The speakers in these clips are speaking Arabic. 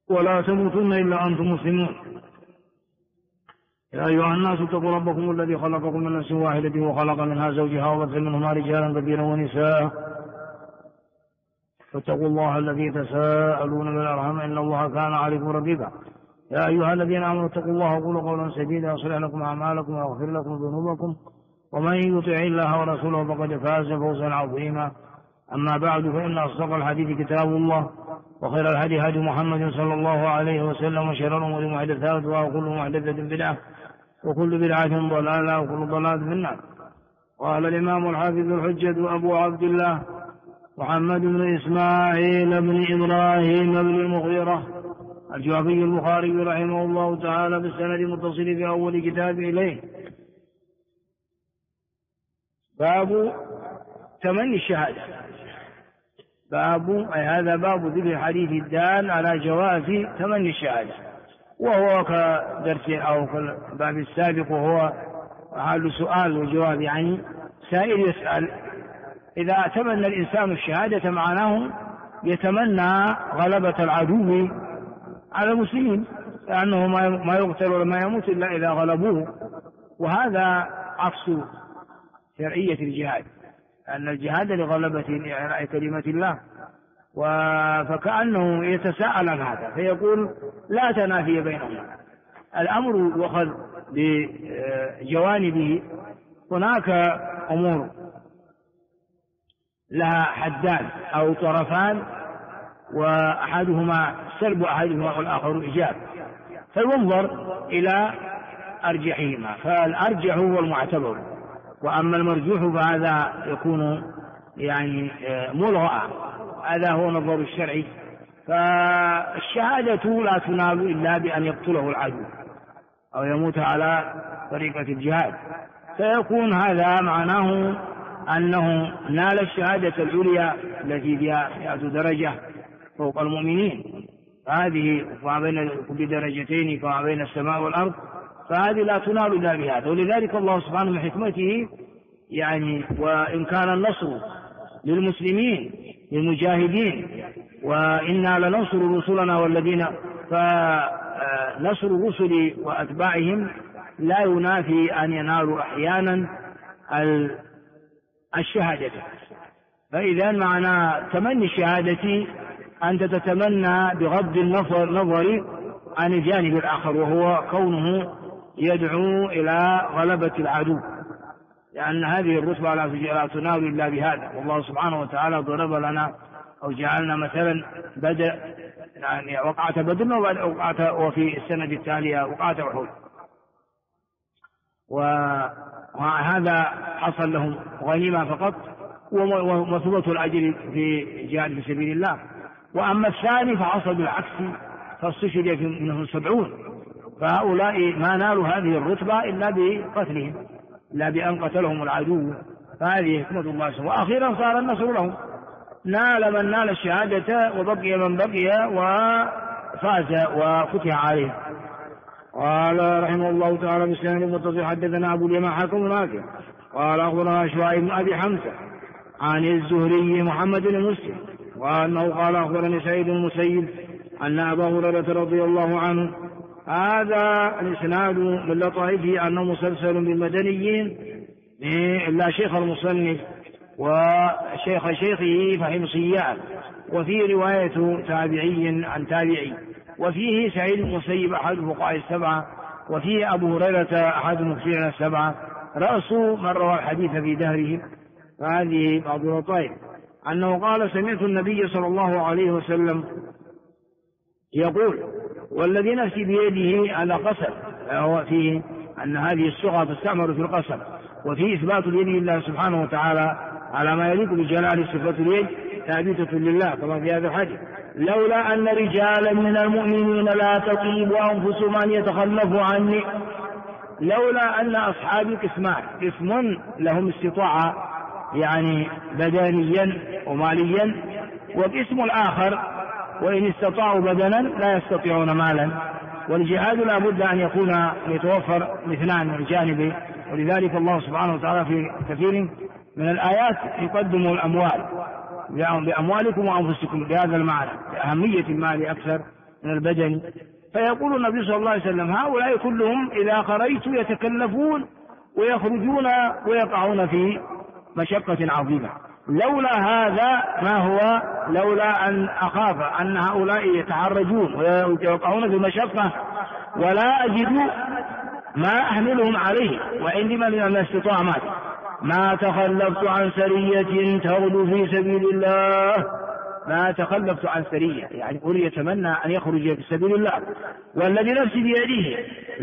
ولا تموتن إلا أنتم مسلمون. يا أيها الناس اتقوا ربكم الذي خلقكم من نفس واحدة وخلق منها زوجها وبث منهما رجالا كثيرا ونساء فاتقوا الله الذي تساءلون بالأرحام إن الله كان عليكم رقيبا. يا أيها الذين آمنوا اتقوا الله وقولوا قولا سديدا يصلح لكم أعمالكم ويغفر لكم ذنوبكم ومن يطع الله ورسوله فقد فاز فوزا عظيما. أما بعد فإن أصدق الحديث كتاب الله وخير الهدي هدي محمد صلى الله عليه وسلم وشر الأمور محدثاتها وكل محدثة بدعة وكل بدعة ضلالة وكل ضلالة في النار. قال الإمام الحافظ الحجة أبو عبد الله محمد بن إسماعيل بن إبراهيم بن المغيرة الجعفي البخاري رحمه الله تعالى بالسند المتصل في أول كتاب إليه: باب تمني الشهادة. هذا باب ذكر الحديث الدال على جواز تمني الشهادة، وهو كدرس أو كالباب السابق وهو حال سؤال وجواب، يعني سائل يسأل إذا تمنى الإنسان الشهادة معناه يتمنى غلبة العدو على المسلمين، لأنه ما يقتل ولا يموت إلا إذا غلبوه، وهذا عكس شرعية الجهاد، أن الجهاد لغلبة إعلاء كلمة الله، فكأنه يتساءل عن هذا فيقول لا تنافي بينهما. الأمر يؤخذ بجوانبه. هناك أمور لها حدان أو طرفان، وأحدهما سلب أحدهما والآخر إيجاب، فينظر إلى أرجحهما، فالأرجح هو المعتبر، وأما المرجوح فهذا يكون يعني ملغى. هذا هو نظر الشرعي. فالشهادة لا تنال إلا بأن يقتله العدو أو يموت على طريقة الجهاد، فيكون هذا معناه أنه نال الشهادة العليا التي فيها 100 درجة فوق المؤمنين، فهذه بين كل درجتين فما بين السماء والأرض، فهذه لا تنال إلا بهذا. ولذلك الله سبحانه من حكمته يعني وإن كان النصر للمسلمين للمجاهدين وإنا لننصر رسلنا والذين، فنصر الرسل وأتباعهم لا ينافي أن ينالوا أحيانا الشهادة. فإذا معنى تمني الشهادة أنت تتمنى بغض النظر عن الجانب الآخر، وهو كونه يدعو إلى غلبة العدو، لأن هذه الرتبة لا تنال إلا بهذا. والله سبحانه وتعالى ضرب لنا أو جعلنا مثلا بدء يعني وقعة بدر وفي السنة التالية وقعة أحد، وهذا حصل لهم غنيمة فقط ومثوبة الأجر في جهاد في سبيل الله. وأما الثاني فحصل بالعكس، فاستشهد منهم 70، فهؤلاء ما نالوا هذه الرتبة إلا بقتلهم، لا بأن قتلهم العدو، فهذه حكمة الله. وأخيرا صار النصر لهم، نال من نال الشهادة وبقي من بقي وفاز وفتح عليه. قال رحمه الله تعالى بالسند المتصل: حدثنا أبو اليمان حكم نافع قال أخبرنا شعيب بن أبي حمزة عن الزهري محمد بن مسلم وأنه قال أخبرني سعيد بن المسيب أن أبا هريرة رضي الله عنه. هذا الإسناد من لطائفه أنه مسلسل بالمدنيين إلا شيخ المصنف وشيخ شيخه فحمصيان، وفيه رواية تابعي عن تابعي، وفيه سعيد المسيب أحد فقهاء السبعة، وفيه أبو هريرة أحد المكثرين السبعة رأس من روى الحديث في دهره. فهذه بعض اللطائف أنه قال: سمعت النبي صلى الله عليه وسلم يقول: والذي نفسي بيده على قسم، هو فيه أن هذه الصيغة تستعمل في القسم، وفيه إثبات اليد لله سبحانه وتعالى على ما يليق بجلال صفة اليد ثابتة لله كما في هذا الحديث: لولا أن رجالا من المؤمنين لا تطيب أنفسهم أن يتخلفوا عني. لولا أن أصحابي قسمان: قسم لهم استطاعة يعني بدنيا وماليا، وقسم الآخر وإن استطاعوا بدنا لا يستطيعون مالا. والجهاد لا بد أن يكون يتوفر الاثنان من الجانب، ولذلك الله سبحانه وتعالى في كثير من الآيات يقدم الأموال بأموالكم وأنفسكم بهذا المعنى، لأهمية المال أكثر من البدن. فيقول النبي صلى الله عليه وسلم هؤلاء كلهم إذا خرجت يتكلفون ويخرجون ويقعون في مشقة عظيمة. لولا هذا ما هو، لولا أن أخاف أن هؤلاء يتعرجون ويقعون في مشقة ولا أجد ما أحملهم عليه وعندي من الاستطاعات ما تخلفت عن سرية تغدو في سبيل الله. ما تخلفت عن سرية يعني قل يتمنى أن يخرج في سبيل الله، والذي نفسي بيده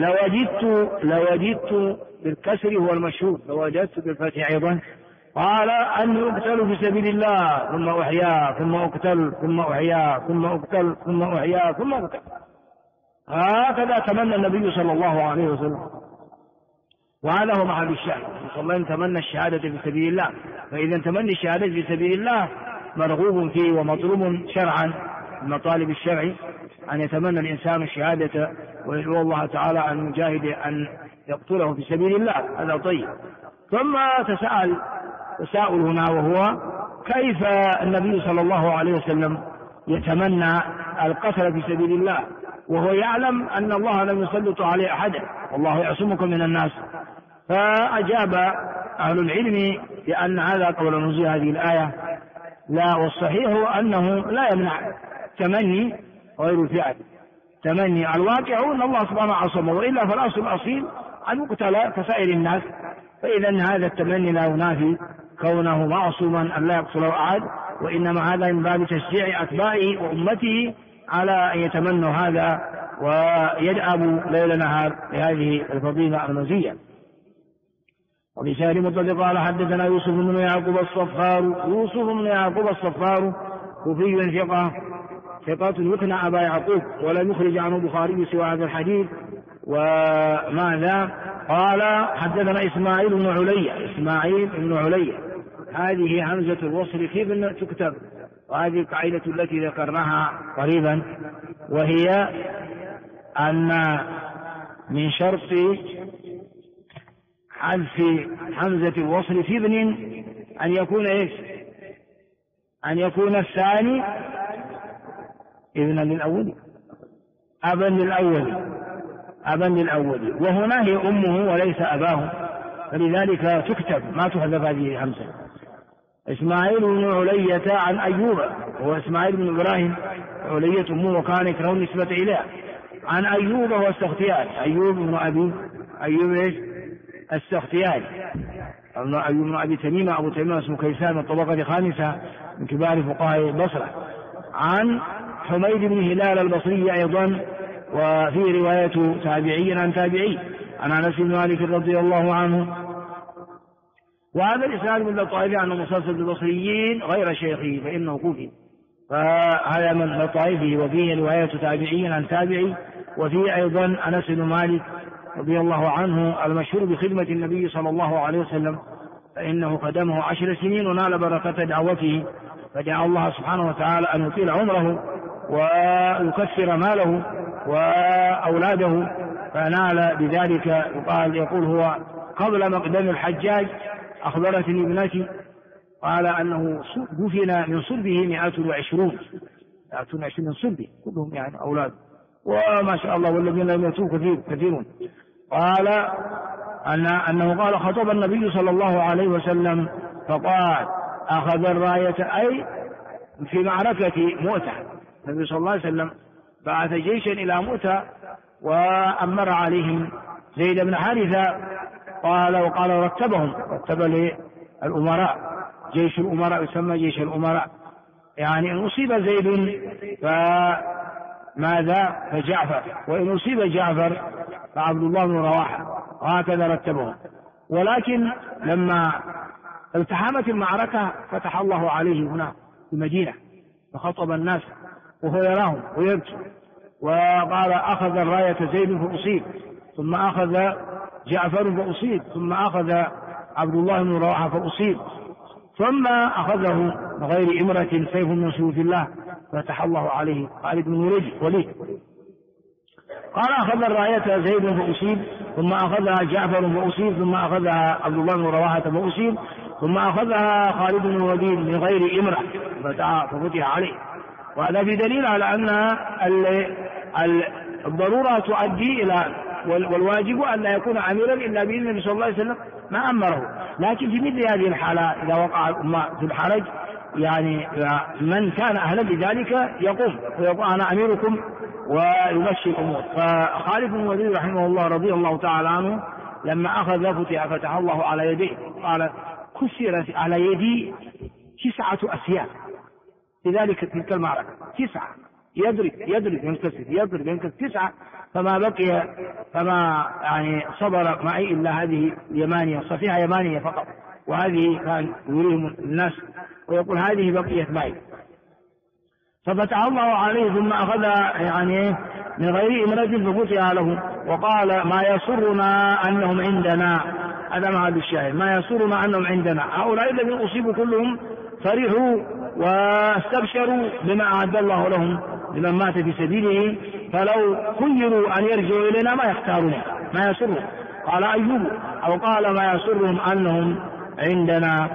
لوجدت بالكسر هو المشهور، لوجدت بالفتح أيضا قال أن يقتل في سبيل الله ثم أحيا ثم أقتل ثم أحيا ثم أقتل ثم أحيا ثم أقتل. هكذا تمنى النبي صلى الله عليه وسلم، وهذا هو محل الشاهد. صلى الله عليه وسلم تمنى الشهادة في سبيل الله، فإذا تمني الشهادة في سبيل الله مرغوب فيه ومطلوب شرعا، المطالب الشرعي أن يتمنى الإنسان الشهادة ويدعو الله تعالى أن يجاهد أن يقتله في سبيل الله، هذا طيب. ثم تساؤل هنا، وهو كيف النبي صلى الله عليه وسلم يتمنى القتل في سبيل الله وهو يعلم أن الله لم يسلط عليه أحدا والله يعصمكم من الناس؟ فأجاب أهل العلم بأن هذا قبل نزول هذه الآية لا، والصحيح أنه لا يمنع تمني غير الفعل. تمني الواقع أن الله سبحانه عصمه، وإلا فالأصل الأصيل أن يقتل كسائر الناس، فإذا هذا التمني لا ينافي كونه معصوما أن لا يقتله أحد، وإنما هذا من باب تشجيع أتباعه وأمته على أن يتمنوا هذا ويدأبوا ليل نهار لهذه الفضيلة المزية. وبسائر مطلق قال حدثنا يوسف بن يعقوب الصفار كوفي ثقة يكنى أبا يعقوب ولم يخرج عنه البخاري سوى هذا الحديث. وماذا قال حدثنا إسماعيل بن علية هذه همزة الوصل كيف تكتب، وهذه القاعدة التي ذكرناها قريبا، وهي أن من شرط حذف همزة الوصل في ابن أن يكون إيش؟ أن يكون الثاني ابنا للأول، أبا للأول، وهنا هي أمه وليس أباه، فلذلك تكتب ما تحذف هذه همزة. إسماعيل بن علية عن أيوب، هو إسماعيل بن إبراهيم، علية أمه وكان يكره النسبة إليه، عن أيوب والسختيان، أيوب السختياني، أيوب بن أبي تميمة، أبو تميمة اسمه كيسان من الطبقة الخامسة من كبار فقهاء البصرة، عن حميد بن هلال البصري أيضا، وفي رواية تابعي عن تابعي عن أنس بن مالك رضي الله عنه. وهذا الإسناد من لطائف عن مسلسل البصريين غير شيخه فإنه كوفي، فهذا من لطائفه، وفيه رواية تابعي عن تابعي، وفيه أيضا أنس بن مالك رضي الله عنه المشهور بخدمة النبي صلى الله عليه وسلم، فإنه خدمه 10 سنين ونال بركة دعوته، فدعا الله سبحانه وتعالى أن يطيل عمره ويكثر ماله وأولاده، فنال بذلك. يقول هو قبل مقدم الحجاج أخبرتني ابنتي قال أنه دفن من صلبه 120 من صلبه، كلهم يعني أولاد، وما شاء الله والذين لم يموتوا كثيرون. قال أنه قال خطب النبي صلى الله عليه وسلم فقال أخذ الراية، أي في معركة مؤتة، النبي صلى الله عليه وسلم بعث جيشا إلى مؤتة وأمر عليهم زيد بن حارثة، وقال رتب للأمراء، جيش الأمراء يسمى جيش الأمراء، يعني إن أصيب زيد فماذا فجعفر، وإن أصيب جعفر فعبد الله بن رواحة، وهكذا رتبهم. ولكن لما التحامت المعركة فتح الله عليه هنا في المدينة فخطب الناس وهو يراهم ويبكي، وقال أخذ الراية زيد فأصيب، ثم أخذ جعفر فأصيب، ثم أخذ عبد الله بن رواحة فأصيب، ثم أخذه بغير إمرة سيف من سيوف الله فتح الله عليه خالد بن وليد. قال أخذ الراية زيد فأصيب، ثم أخذها جعفر فأصيب، ثم أخذها عبد الله بن رواحة فأصيب، ثم أخذها خالد بن الوليد من غير إمرة ففتح عليه. وهذا بدليل على أن الضرورة تؤدي إلى، والواجب أن لا يكون أميرا إلا بإذن النبي صلى الله عليه وسلم ما أمره. لكن في مثل هذه الحالة إذا وقع الأمة في الحرج يعني من كان أهلا بذلك يقوم ويقول أنا أميركم ويمشي الأمور. فخالد بن الوليد رحمه الله رضي الله تعالى عنه لما أخذ فتح الله على يديه قال كسرت على يدي 9 أسياف في تلك المعركة، 9 يضرب ينكسر 9 فما يعني صبر معي إلا هذه اليمانية، صفيحة يمانية فقط، وهذه كان يريهم الناس ويقول هذه بقيت معي. ففتح الله عليه ثم أخذ يعني من غير إمرة ففتح له وقال ما يسرنا أنهم عندنا. هذا مع الشاهد، ما يسرنا أنهم عندنا. هؤلاء الذين أصيبوا كلهم فرحوا واستبشروا بما أعد الله لهم لمن مات في سبيله، فلو خيروا أن يرجعوا إلينا ما يختارون. ما يسرهم قال أيوب أو قال ما يسرهم أنهم عندنا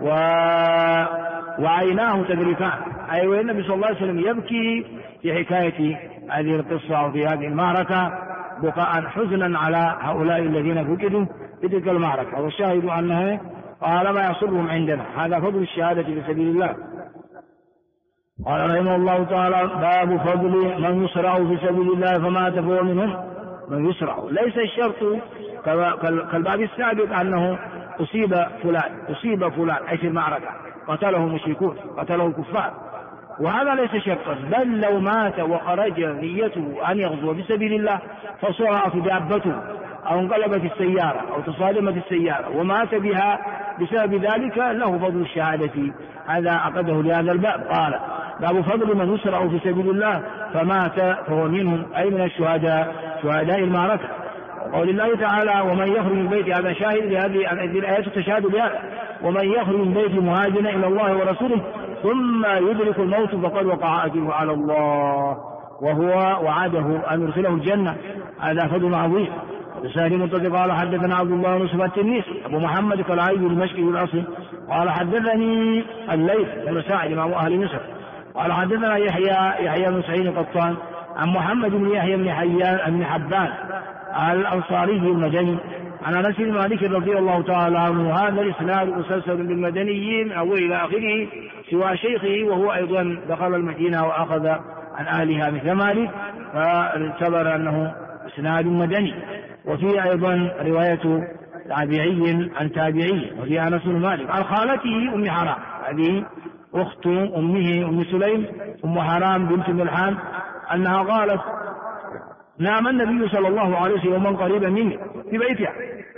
وعيناه تذرفان، أي والنبي صلى الله عليه وسلم يبكي في حكاية هذه القصة وفي هذه المعركة بقاء حزنا على هؤلاء الذين فقدوا في تلك المعركة. والشاهد أنه قال ما يسرهم عندنا. هذا فضل الشهادة في سبيل الله. قال رحمه الله تعالى باب فضل من يسرع في سبيل الله فمات فهو منهم من يسرع. ليس الشرط كالباب السابق أنه أصيب فلان أي في المعركة قتله المشركون قتله الكفار، وهذا ليس شرطا، بل لو مات وخرج نيته أن يغزو في سبيل الله فصرعت دابته أو انقلبت السيارة أو تصادمت السيارة ومات بها بسبب ذلك له فضل الشهادة. هذا عقده لهذا الباب. قال باب فضل من يسرع في سبيل الله فمات فهو منهم أي من الشهداء شهداء المعركة. وقول الله تعالى ومن يخرج من بيته، هذا شاهد لهذه الآيات تشهد بهذا، ومن يخرج من بيته مهاجرا إلى الله ورسوله ثم يدرك الموت فقد وقع أجره على الله وهو وعده أن يرسله الجنة. هذا فضل عظيم. لسان منتظر قال حدثنا عبد الله بن يوسف التنيسي أبو محمد كالعيد المشكي بالأصل قال حدثني الليث بن سعد إمام أهل مصر قال حدثنا يحيى بن سعيد القطان عن محمد بن يحيى بن حبان الأنصاري المدني عن أنس بن مالك رضي الله تعالى عنه. هذا الإسناد مسلسل بالمدنيين من أول إلى آخره سوى شيخه، وهو أيضا دخل المدينة وأخذ عن أهلها مثل مالك، فاعتبر أنه إسناد مدني. وفيه أيضا رواية تابعي عن تابعي، وفي أنس بن مالك عن خالته أم حرام، هذه أخت أمه أم سليم أم حرام بنت ملحان، أنها قالت نام النبي صلى الله عليه وسلم من قريبا مني في بيتها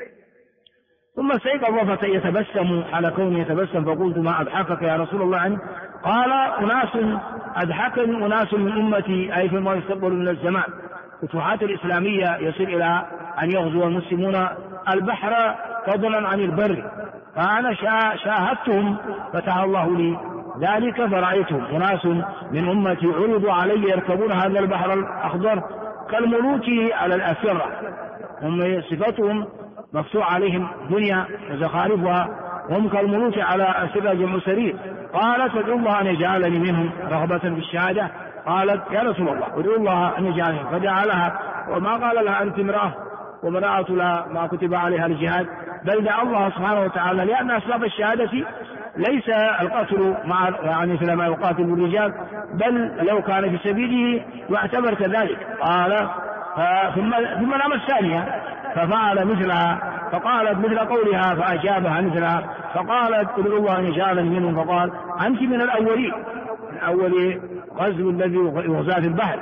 ثم استيقظ يتبسم على كونه يتبسم، فقلت ما أضحكك يا رسول الله عنه؟ قال أناس أضحكني أناس من أمتي، أي فيما يستقبل من الزمان. الفتوحات الإسلامية يصل إلى أن يغزو المسلمون البحر فضلا عن البر، فأنا شاهدتهم فتح الله لي ذلك فرأيتهم أناس من أمتي عرضوا علي يركبون هذا البحر الأخضر كالملوك على الأسرة، هم صفتهم مفتوح عليهم دنيا وزخارفها، هم كالملوك على أسرة جمع سرير. قالت ادعو الله أن يجعلني منهم رغبة في الشهادة. قالت يا رسول الله ادعو الله أن يجعلني، فدعا لها وما قال لها أنت امرأة ومرأة لا ما كتب عليها الجهاد، بل دعا الله سبحانه وتعالى، لأن أسباب الشهادة ليس القتل مع يعني مثل ما يقاتل الرجال، بل لو كان في سبيله يعتبر كذلك. قال ثم نام الثانية ففعل مثلها، فقالت مثل قولها فأجابها مثلها، فقالت ادعو الله أن يجعلني منهم، فقال أنت من الأولين، من أول غزو الذي يغزى في البحر.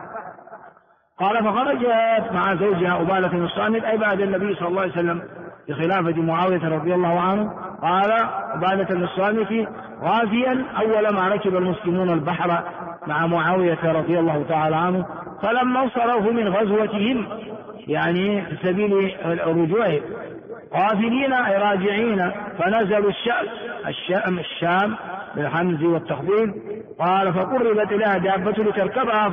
قال فخرجت مع زوجها أبادة بن الصامت، أي بعد النبي صلى الله عليه وسلم بخلافة معاوية رضي الله عنه. قال أبادة بن الصامت غازيا أول ما ركب المسلمون البحر مع معاوية رضي الله تعالى عنه، فلما انصرفوا من غزوتهم يعني في سبيل رجوعهم قافلين أي راجعين، فنزلوا الشام بالحمز والتخفيف. قال فقربت لها دابة لتركبها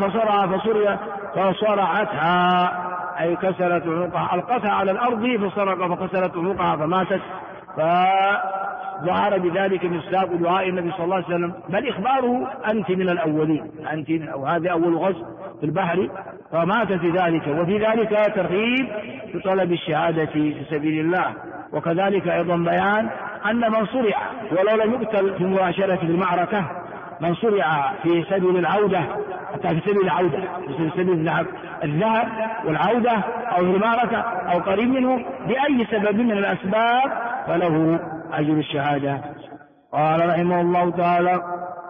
فصرعتها أي كسرت عنقها، ألقتها على الأرض فكسرت عنقها فماتت. ظهر بذلك مصداق دعاء النبي صلى الله عليه وسلم، بل إخباره أنت من الأولين، أو هذا أول غزو في البحر فمات في ذلك. وفي ذلك ترغيب في طلب الشهادة في سبيل الله. وكذلك أيضا بيان أن من صرع ولو لم يقتل في مباشرة المعركة، من صرع في سبيل العودة، حتى في سبيل العودة في سبيل الذهب والعودة أو في المعركة أو قريب منه بأي سبب من الأسباب فله أجر الشهادة. قال رحمه الله تعالى: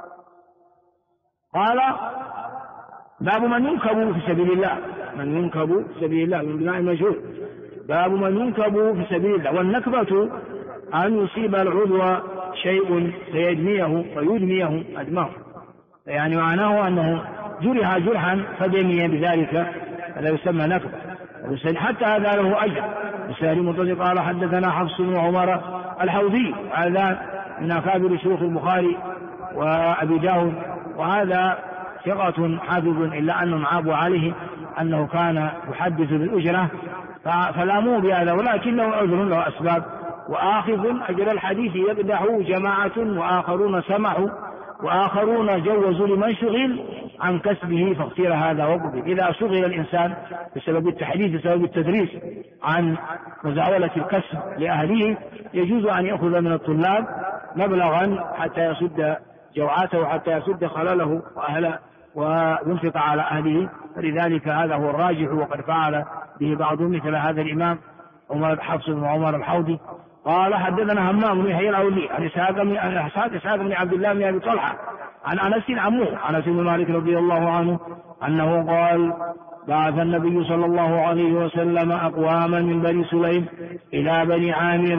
قال: باب من ينكب في سبيل الله. من ينكب في سبيل الله من بناء المجهول. باب من ينكب في سبيل الله. والنكبة أن يصيب العضو شيء فيدميه أدماه، يعني معناه أنه جرح جرحا فدمي بذلك، هذا يسمى نكبة، حتى هذا له أجر. السهري متصل قال: حدثنا حفص بن عمر الحوضي، هذا من أكابر شيوخ البخاري وأبي داود، وهذا ثقة حافظ، إلا أنهم عابوا عليه أنه كان يحدث بالأجرة فلاموه بهذا، ولكنه عذر له أسباب. وآخذ أجر الحديث يقدح جماعة وآخرون سمحوا وآخرون جوزوا لمن شغل عن كسبه فاختير هذا وقبل. إذا شغل الإنسان بسبب التحديث بسبب التدريس عن مزاولة الكسب لأهله، يجوز أن يأخذ من الطلاب مبلغا حتى يسد جوعاته وحتى يسد خلله وأهله وينفق على أهله. فلذلك هذا هو الراجح، وقد فعل به بعضهم مثل هذا الإمام حفص بن عمر الحوضي. قال: حدثنا همام بن يحيى العولي عن إسحاق بن عبد الله بن أبي طلحة عن أنس عمه أنس بن مالك رضي الله عنه أنه قال: بعث النبي صلى الله عليه وسلم أقواما من بني سليم إلى بني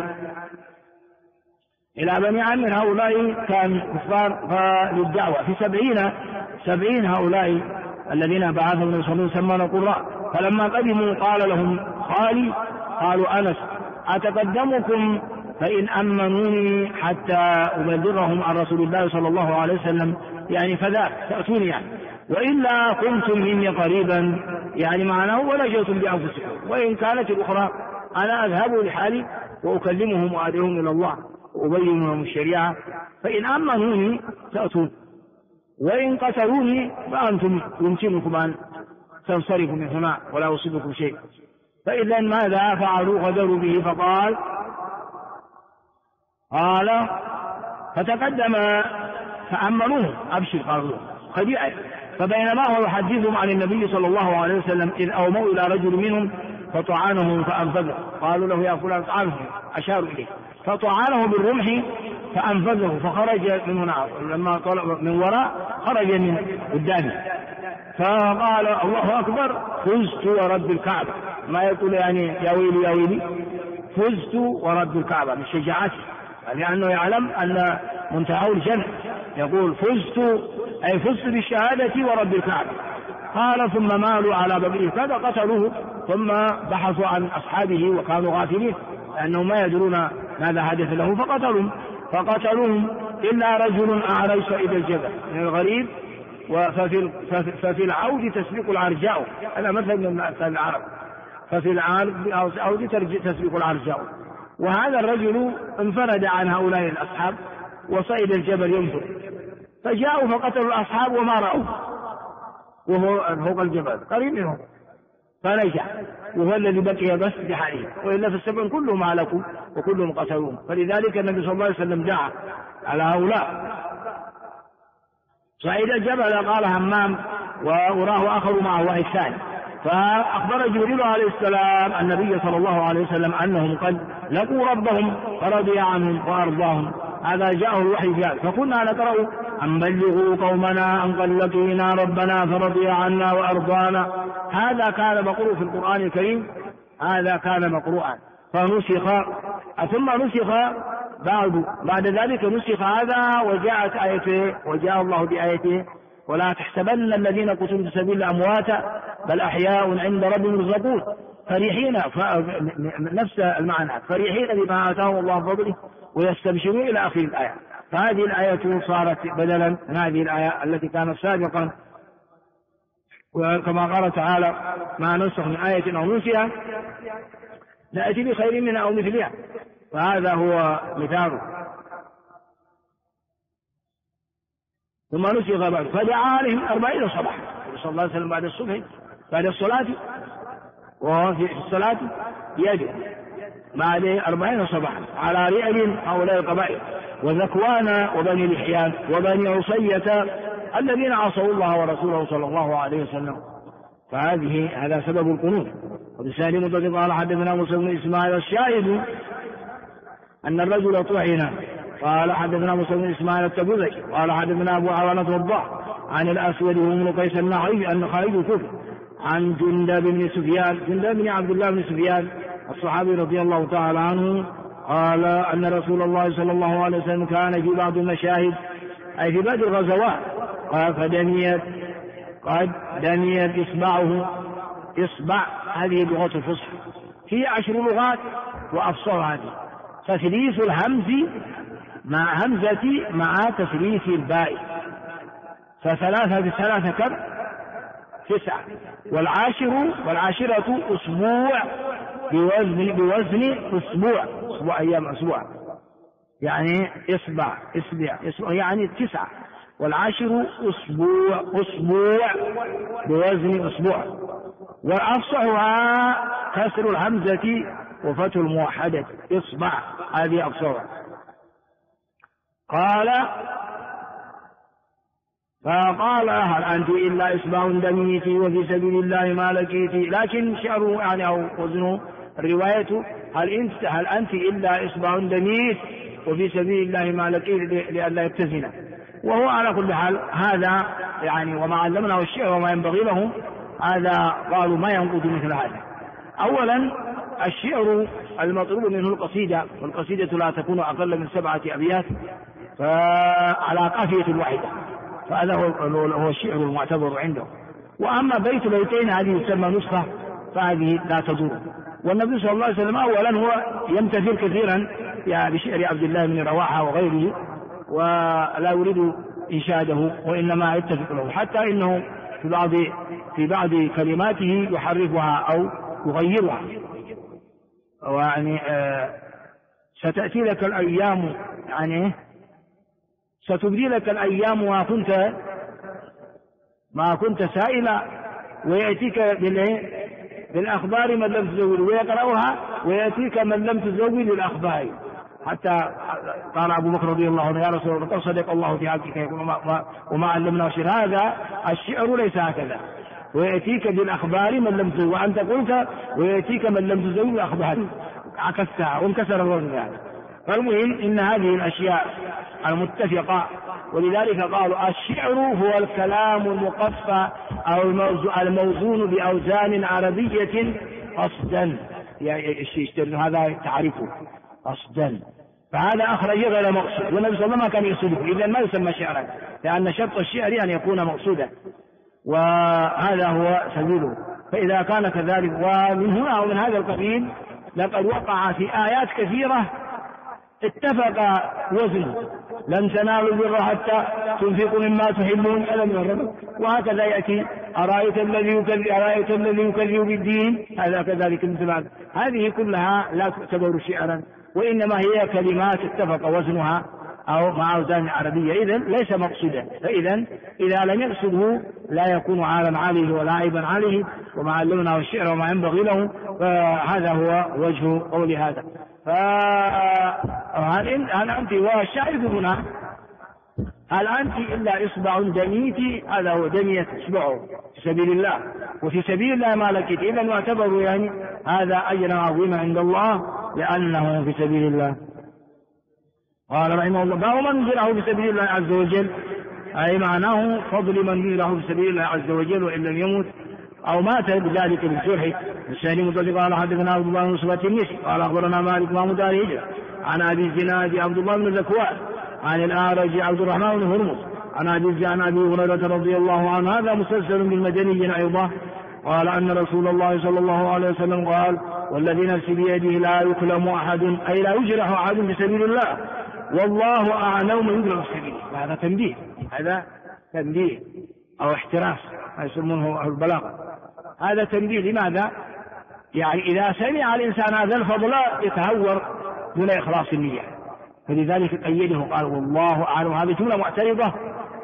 عامر. هؤلاء كان كفار للدعوة، في 70 هؤلاء الذين بعثهم النبي صلى الله عليه وسلم يسمون قراء. فلما قدموا قال لهم خالي، قالوا أنس: أتقدمكم فإن أمنوني حتى أبلغهم عن رسول الله صلى الله عليه وسلم، يعني فذاك تأتوني يعني، وإلا كنتم مني قريبا، يعني معناه ولا جئتم بأنفسكم، وإن كانت الأخرى أنا أذهب لحالي وأكلمهم وأدعوهم إلى الله وأبين لهم الشريعة، فإن أمنوني تأتون، وإن قتلوني فأنتم يمكنكم أن تنصرفوا من هنا ولا يصيبكم شيء. فإذا ماذا فعلوا؟ غدروا به. قال: فتقدم فأمنوه، أبشر قالوا له. فبينما هو يحدثهم عن النبي صلى الله عليه وسلم إذ أوموا إلى رجل منهم فطعنه فأنفذه. قالوا له: يا فلان طعنه، أشاروا إليه، فطعنه بالرمح فأنفذه، فخرج من هنا، لما طلع من وراء خرج من قدامه، فقال: الله أكبر، فزت ورب الكعبة. ما يقول يعني يا ويلي يا ويلي، فزت ورب الكعبة من شجاعته، لأنه يعلم أن منتهى الجنة. يقول فزت أي فزت بالشهادة ورب الكعبة. قال: ثم مالوا على بابه كذا قتلوه، ثم بحثوا عن أصحابه وكانوا غافلين لأنهم ما يدرون ماذا حدث له، فقتلوهم إلا رجل أعرج صعيد الجبل من الغريب، ففي العود تسبق العرجاء، هذا مثل من أمثال العرب، ففي العود تسبق العرجاء. وهذا الرجل انفرد عن هؤلاء الأصحاب وصعد الجبل ينظر، فجاءوا فقتلوا الأصحاب وما رأوه وهو فوق الجبل قريب منهم، فنجح وهو الذي بقي بس بحاله، وإلا في السبع كلهم هلكوا وكلهم قتلوهم. فلذلك النبي صلى الله عليه وسلم دعا على هؤلاء. صعد الجبل قال همام وأراه آخر معه واحد ثاني، فأخبر جبريل عليه السلام النبي صلى الله عليه وسلم أنهم قد لقوا ربهم فرضي عنهم وأرضاهم. هذا جاءه الوحي في هذا، فكنا نقرأ: أن بلغوا قومنا أن قد لقينا ربنا فرضي عنا وأرضانا. هذا كان مقروء في القرآن الكريم، هذا كان مقروءا، فنسخ ثم نسخ بعد ذلك نسخ هذا، وجاءت آيته، وجاء الله بآيته: ولا تحسبن الذين قتلوا في سبيل الله أمواتا بل أحياء عند ربهم يرزقون فرحين، نفس المعنى، فرحين بما آتاهم الله من فضله ويستبشرون إلى آخر الآية. فهذه الآية صارت بدلا من هذه الآية التي كانت سابقا، وكما قال تعالى: ما ننسخ من آية أو ننسها نأتي بخير منها أو مثلها. فهذا هو مثاله. ثم نسخ بعد فدعا عليهم 40 صباحا صلى الله عليه وسلم بعد الصبح بعد الصلاة، وهو في الصلاة يدعو بعد 40 صباحا على رئل هؤلاء القبائل وذكوان وبني لحيان وبني عصية الذين عصوا الله ورسوله صلى الله عليه وسلم. هذا سبب القنوت. وبسند متصل قال حدثنا موسى بن إسماعيل الشاهد أن الرجل طعن. قال حدثنا موسى بن إسماعيل التبوذكي قال حدثنا أبو عوانة الضاح عن الأسود بن قيس النعيم أن خالد كفر عن جندب بن سفيان جندب بن عبد الله بن سفيان الصحابي رضي الله تعالى عنه قال أن رسول الله صلى الله عليه وسلم كان في بعض المشاهد أي في بعض الغزوات قال قد دنيت إصبع هذه اللغة الفصحى في 10 لغات وأفصل هذه تثليث الهمز مع همزة مع تثليث الباء فثلاثة بثلاثة كم 9 والعاشرة أسبوع بوزن أسبوع أيام أسبوع يعني إصبع يعني 9 والعاشر أسبوع بوزن أسبوع وأفصحها كسر الهمزة وفتح الموحدة إصبع هذه أفصحها. فقال هل أنت إلا إصبع دميت وفي سبيل الله ما لقيت، لكن شعره يعني أو وزنه الرواية هل أنت إلا إصبع دميت وفي سبيل الله ما لقيت لئلا يبتزنا. وهو على كل حال هذا يعني وما علمناه الشعر وما ينبغي له هذا قالوا ما ينقض مثل هذا. أولا الشعر المطلوب منه القصيدة والقصيدة لا تكون أقل من 7 أبيات على قافية واحدة فهذا هو الشعر المعتبر عنده. وأما بيت بيتين هذه يسمى نسخة فهذه لا تدور. والنبي صلى الله عليه وسلم أولا هو يمتثل كثيرا بشعر عبد الله بن رواحة وغيره ولا يريد إنشاده وإنما يتفق له حتى إنه في بعض كلماته يحرفها أو يغيرها. ويعني ستأتي لك الأيام يعني ستبدي لك الأيام ما كنت سائلا ويأتيك بالأخبار من لم تزود ويقرأها ويأتيك من لم تزود الأخبار. حتى قال أبو بكر رضي الله عنه يا رسول الله قد صدق الله في حقك يقول وما علمنا شيء. هذا الشعر ليس هكذا ويأتيك بالأخبار من لم تزود وأنت قلت ويأتيك من لم تزود الأخبار عكستها وانكسر الوزن يعني. فالمهم إن هذه الأشياء المتفقة ولذلك قالوا الشعر هو الكلام المقفى أو الموزون بأوزان عربية قصدا هذا تعرفه قصدا فهذا أخرج غير مقصود والنبي صلى الله عليه وسلم ما كان يقصده إذن ما يسمى شعرا لأن شرط الشعر أن يكون مقصودا وهذا هو سبيله. فإذا كان كذلك ومن هنا ومن هذا القبيل لقد وقع في آيات كثيرة اتفق وزنه لن تنالوا البر حتى تنفقوا مما تحبون وهكذا يأتي أرأيت الذي يكذب بالدين هذا كذلك مثل هذه كلها لا تعتبر شعرا وإنما هي كلمات اتفق وزنها أو مع أوزان عربية إذن ليس مقصودا. فإذا إذا لم يقصده لا يكون عالم عليه ولا عيبا عليه وما علمناه الشعر وما ينبغي له فهذا هو وجه قول هذا. هل أنت والشاهد هنا هل أنت إلا إصبع دميت هذا هو دمية إصبعه في سبيل الله وفي سبيل الله ما لقيت إذن واعتبروا يعني هذا أجر عظيم عند الله لأنه في سبيل الله. قال رحمه الله باب من نزله في سبيل الله عز وجل أي معناه فضل من نزله في سبيل الله عز وجل وإن لم يمت أو مات بذلك بالجرح. الثاني مطلق قال حدثنا عبد الله بن صبة النسي قال أخبرنا مالك ما دار هجرة عن أبي الزناد عبد الله بن ذكوان عن الأعرج عبد الرحمن بن هرمز عن أبي هريرة رضي الله عنه هذا مسلسل بالمدني أيضا قال أن رسول الله صلى الله عليه وسلم قال والذي نفسي بيده لا يكلم أحد أي لا يجرح أحد في سبيل الله والله أعلم من يجرح في سبيله. هذا تنبيه أو احتراس ما يسمونه البلاغة. هذا تنبيه لماذا؟ يعني إذا سمع الإنسان هذا الفضل يتهور دون إخلاص النية فلذلك قيده قال والله أعلم. هذه جملة معترضة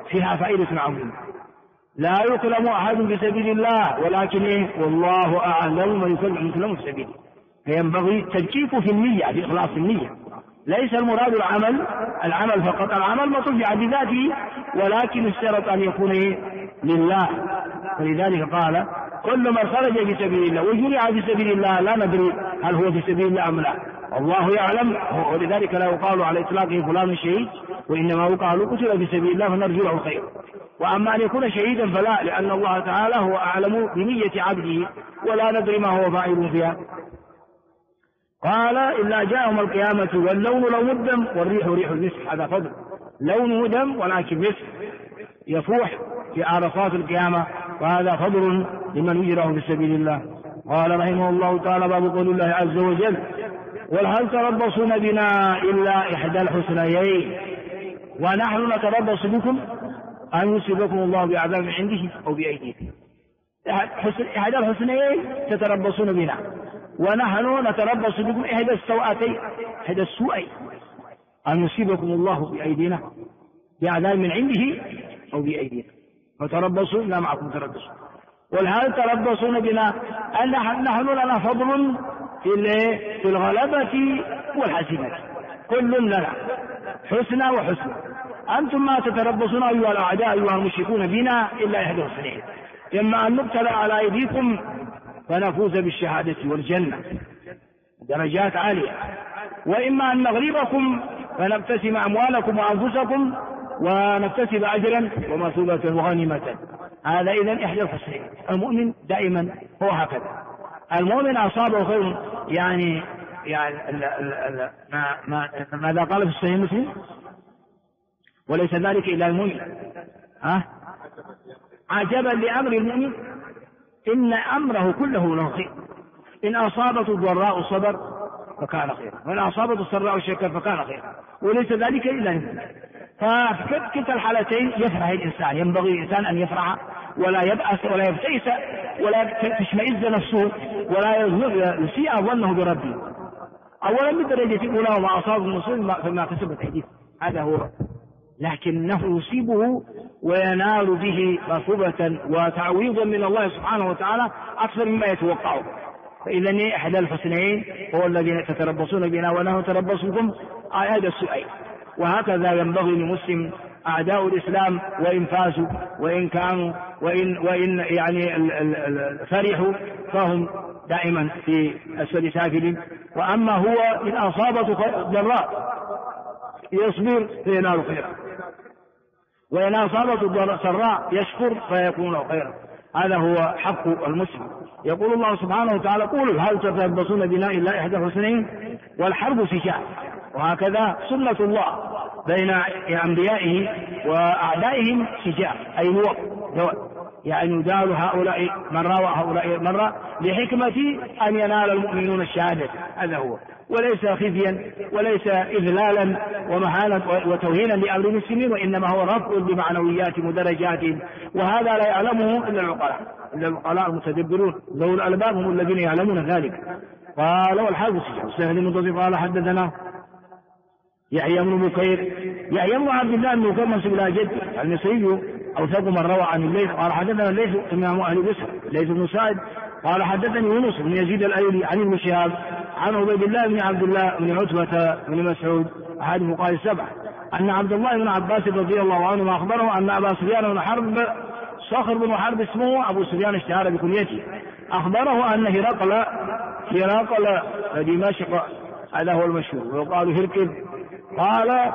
فيها فائدة عظيمة. لا يكلم أحد في سبيل الله، ولكن والله أعلم من يكلم في سبيله. فينبغي التدقيق في النية، في إخلاص النية. ليس المراد العمل فقط، العمل مطلوب في حد ذاته، ولكن اشترط أن يكون لله. فلذلك قال كل من خرج في سبيل الله وجرع في سبيل الله لا ندري هل هو في سبيل الله أم لا، الله يعلم. ولذلك لا يقال على إطلاقه فلان شهيد، وإنما يقال قتل في سبيل الله فنرجو له الخير. وأما أن يكون شهيدا فلا، لأن الله تعالى هو أعلم بنية عبده ولا ندري ما هو فاعل فيها. قال إلا جاءهم القيامة واللون لون الدم والريح ريح المسك. هذا فضل، لونه دم ولكن مسك يفوح في عرصات القيامة، وهذا فضل لمن يجره في سبيل الله. قال رحمه الله تعالى باب قول الله عز وجل وهل تربصون بنا إلا إحدى الحسنيين ونحن نتربص بكم أن يصيبكم الله بعذاب من عنده أو بأيديكم. إحدى الحسنيين تتربصون بنا، ونحن نتربص بكم إحدى السوءتين، إحدى السوءين، أن يصيبكم الله بأيدينا بعذاب من عنده أو بأيدينا، فتربصوا لا معكم تربصوا. والهل تربصون بنا أن نحن لنا فضل في الغلبة والحسنة، كل لنا حسنى وحسنى. أنتم ما تتربصون أيها الأعداء أيها المشركون بنا إلا إحدى الحسنيين، إما أن نبتلى على أيديكم فنفوز بالشهادة والجنة درجات عالية، وإما أن نغلبكم فنبتسم أموالكم وأنفسكم ونكتسب أجرا ومثوبة وغنيمة. هذا إذن إحدى الحسنين. المؤمن دائما هو هكذا، المؤمن أصابه خير، يعني ماذا قال في الصحيح مسلم وليس ذلك إلا المؤمن عجبا لأمر المؤمن إن أمره كله له خير، إن أصابته الضراء صبر فكان خيرا، وإن أصابته السراء شكر فكان خيرا، وليس ذلك إلا المؤمن. ففي كلتا الحالتين يفرح الإنسان، ينبغي الإنسان أن يفرح ولا يبأس ولا يبتئس ولا تشمئز نفسه ولا يسيء ظنه بربه. أولا بالدرجة الأولى وما أصاب المسلم فما كسبت أيديه، هذا هو، لكنه يصيبه وينال به مثوبة وتعويضا من الله سبحانه وتعالى أكثر مما يتوقعه. فإذا إحدى الحسنين هو الذي تتربصون بنا ونحن نتربص بكم، هذا السؤال. وهكذا ينبغي للمسلم أعداء الإسلام وإن فازوا وإن كانوا وإن يعني فرحوا فهم دائما في أسفل سافلين. وأما هو إن أصابته ضراء يصبر فينال خيرا، وإن أصابته سراء يشكر فيكون له خيرا. هذا هو حق المسلم. يقول الله سبحانه وتعالى قولوا هل تتربصون بنا إلا إحدى الحسنين والحرب سجال. وهكذا سنة الله بين أنبيائه وأعدائهم سجال، أي دول، يعني يدال هؤلاء مرة وهؤلاء مرة لحكمة أن ينال المؤمنون الشهادة. هذا هو، وليس خزيا وليس إذلالا ومهانة وتوهينا لأمر المسلمين، وإنما هو رفع بمعنويات ودرجات، وهذا لا يعلمه إلا العقلاء المتدبرون، ذو الألباب هم الذين يعلمون ذلك. قال والحرب سجال. سهل المنتصف قال حدثنا يحيى بن بكير، يحيى بن عبد الله بن بكير منسوب الى جد المصري اوثق من روى عن الليث قال حدثنا الليث امام اهل بصر الليث بن سعد قال حدثني يونس بن يزيد الايلي عن ابن شهاب عن عبيد الله بن عبد الله بن عتبة بن مسعود احد فقهاء السبعة ان عبد الله بن عباس رضي الله عنهما اخبره ان ابا سفيان بن حرب صخر بن حرب اسمه ابو سفيان اشتهر بكنيته، اخبره ان هرقل دمشق، هذا هو المشهور ويقال هرقل، قال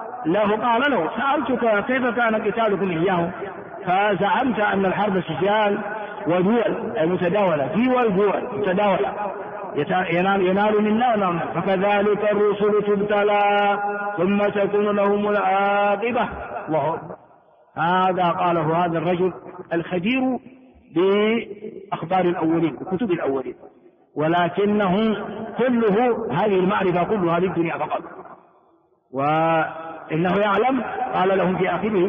له سألتك كيف كان قتالكم إياه فزعمت أن الحرب سجال ودول متداولة، دول متداولة ينال منا، فكذلك الرسل تبتلى ثم تكون لهم العاقبة. هذا قاله هذا الرجل الخبير بأخبار الأولين وكتب الأولين، ولكنه كله هذه المعرفة كلها للدنيا فقط، وإنه يعلم. قال لهم في آخره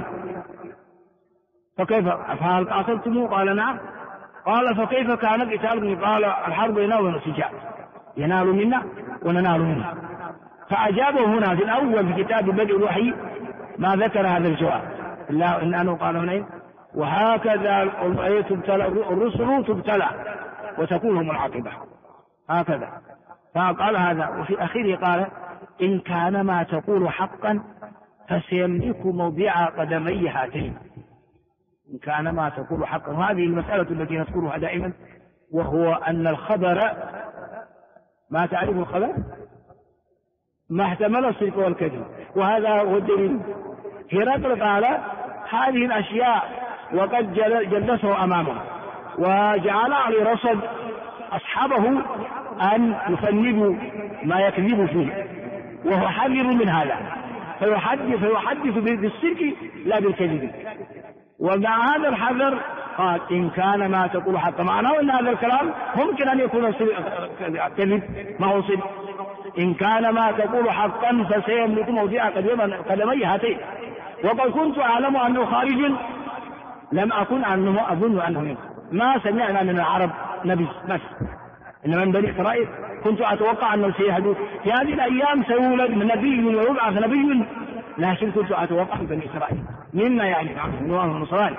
فكيف فهل قاتلتموه؟ قال نعم. قال فكيف كان قتالكم؟ قال الحرب ينال سجال، ينال منا وننال منه. فأجابه هنا في الأول في كتاب بدء الوحي ما ذكر هذا الجواب، الله إن أنه قال هنا وهكذا الرسل تبتلى وتكون لهم العاقبة هكذا. فقال هذا. وفي أخيره قال إن كان ما تقول حقا فسيملك موضع قدمي هاتين. إن كان ما تقول حقا. وهذه المسألة التي نذكرها دائما، وهو أن الخبر ما تعرف الخبر ما احتمل الصدق والكذب، وهذا هو الدليل. هرقل قال هذه الأشياء وقد جلسه أمامه وجعل على رصد أصحابه أن يفندوا ما يكذب فيه، وهو حذر من هذا فيحدث بالصدق لا بالكذب. ومع هذا الحذر قال إن كان ما تقول حقا، معناه أن هذا الكلام ممكن أن يكون كذب ما هو صدق. إن كان ما تقول حقا فسيملك موضع قدمي هاتين. وقد كنت أعلم أنه خارج لم أكن أظن أنه منه. ما سمعنا من العرب نبي بس، إنما من بني إسرائيل كنت أتوقع أنه سيحدث في هذه الأيام سيولد نبي ويبعث نبي، لكن كنت أتوقع من بني إسرائيل مما يعني من النصراني.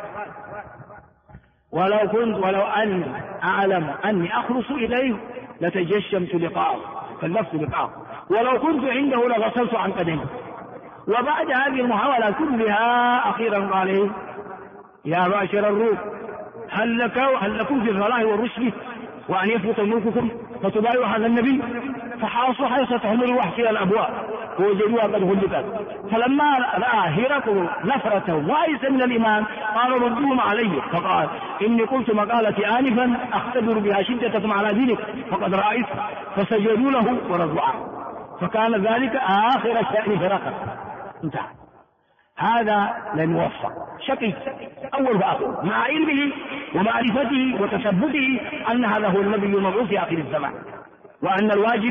ولو أن أعلم أني أخلص إليه لتجشمت لقاءه كلفت لقاءه، ولو كنت عنده لغسلت عن قدمه. وبعد هذه المحاولة كلها أخيرا قال يا معشر الروم هل لكم في الفلاح والرشد وأن يثبت ملككم فتبايعوا هذا النبي؟ فحاصوا حيصتهم الوحش إلى الأبواب ووجدوها قد غلقت. فلما رأى هرقل نفرتهم وأيس من الإيمان قال ردوهم عليه، فقال إني قلت مقالتي آنفا أختبر بها شدتكم على دينك فقد رأيت، فسجدوا له ورضوا عنه. فكان ذلك آخر شأن هرقل. انتهى. هذا لن يوفق شقي أول وآخر مع علمه ومعرفته وتثبته أن هذا هو النبي المبعوث في آخر الزمان، وأن الواجب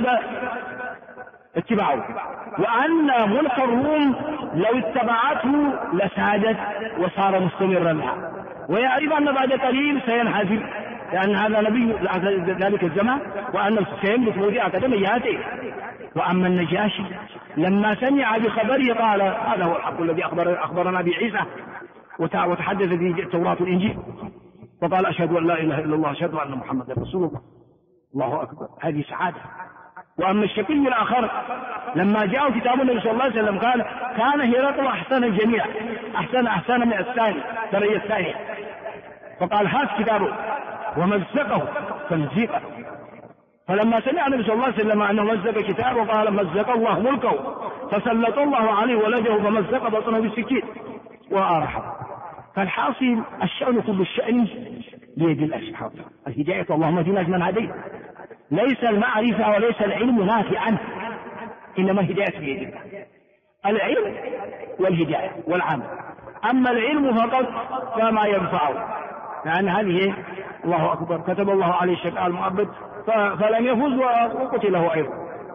اتباعه، وأن ملك الروم لو اتبعته لسادت وصار مستمرا لها، ويعرف أن بعد قليل سينحذر لأن هذا نبي ذلك الزمان، وأن سيملك موضع قدمياته. وأما النجاشي لما سمع بخبره قال هذا هو الحق الذي أخبرنا بعيسى وتحدث به التوراة والإنجيل، وقال أشهد أن لا إله إلا الله أشهد أن محمدا رسول الله. الله أكبر، هذه سعادة. وأما الشقي الآخر لما جاء كتاب النبي صلى الله عليه وسلم قال كان هرقل أحسن الجميع أحسن من الثاني درجة الثانية، فقال هات كتابه ومزقه تمزيقا. فلما سمع النبي صلى الله عليه وسلم أنه مزق كتابه قال مزق الله ملكه فسلط الله عليه ولده فمزق بطنه بالسكين وأرحم. فالحاصل الشأن كل الشأن بيد الله سبحانه وتعالى. الهداية اللهم اهدنا فيمن هديت. ليس المعرفة وليس العلم نافعا، إنما الهداية بيد الله. العلم والهداية والعمل. أما العلم فقط فما ينفعه، لأن هذه الله أكبر كتب الله عليه الشقاء المؤبد فلم يفوز وقتله أيضا.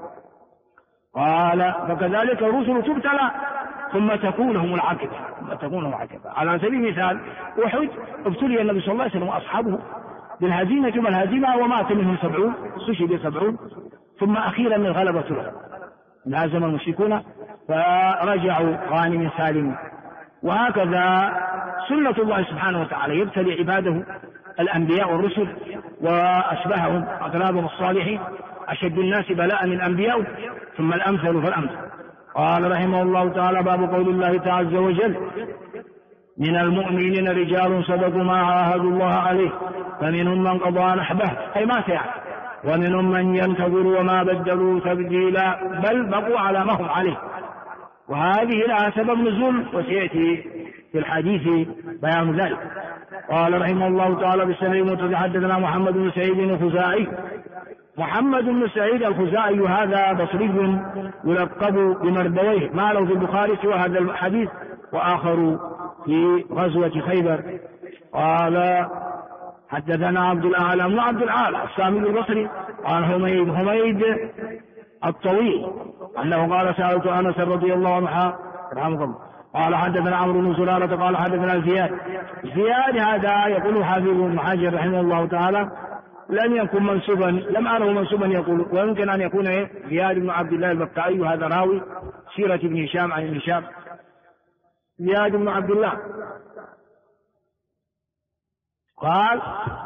قال فكذلك الرسل تبتلى ثم تكون لهم العاقبة. على سبيل المثال أحد ابتلي النبي صلى الله عليه وسلم وأصحابه بالهزيمة والهزيمة ومات منهم 70 استشهد 70 ثم أخيرا من غلبة له انهزم المشركون فرجعوا غانم سالم. وهكذا سنة الله سبحانه وتعالى يبتلي عباده الأنبياء والرسل وأشبههم أقرابهم الصالحين. أشد الناس بلاء الأنبياء ثم الأمثل فالأمثل. قال رحمه الله تعالى باب قول الله عز وجل من المؤمنين رجال صدقوا ما عاهدوا الله عليه فمنهم من قضى نحبه أي مات يعني، ومنهم من ينتظر وما بدلوا تبديلا بل بقوا على ما هم عليه. وهذه لها سبب نزول وسيأتي في الحديث بيان ذلك. قال رحمه الله تعالى بالسنة متحدثنا محمد بن سعيد الخزاعي. محمد بن سعيد الخزاعي هذا بصري يلقب بمردويه، ما له في البخاري سوى هذا الحديث وآخر في غزوة خيبر. قال حدثنا عبد الأعلى بن عبد الأعلى السامي البصري عن حميد الطويل أنه قال سألت أنس رضي الله عنه رحمه الله قال حدثنا عمرو بن زرارة قال حدثنا زياد هذا يقول حافظ بن حجر رحمه الله تعالى لم يكن منسوبا، لم أره منسوبا يقول، ويمكن أن يكون زياد بن عبد الله البكائي هذا راوي سيرة ابن هشام عن ابن هشام زياد بن عبد الله قال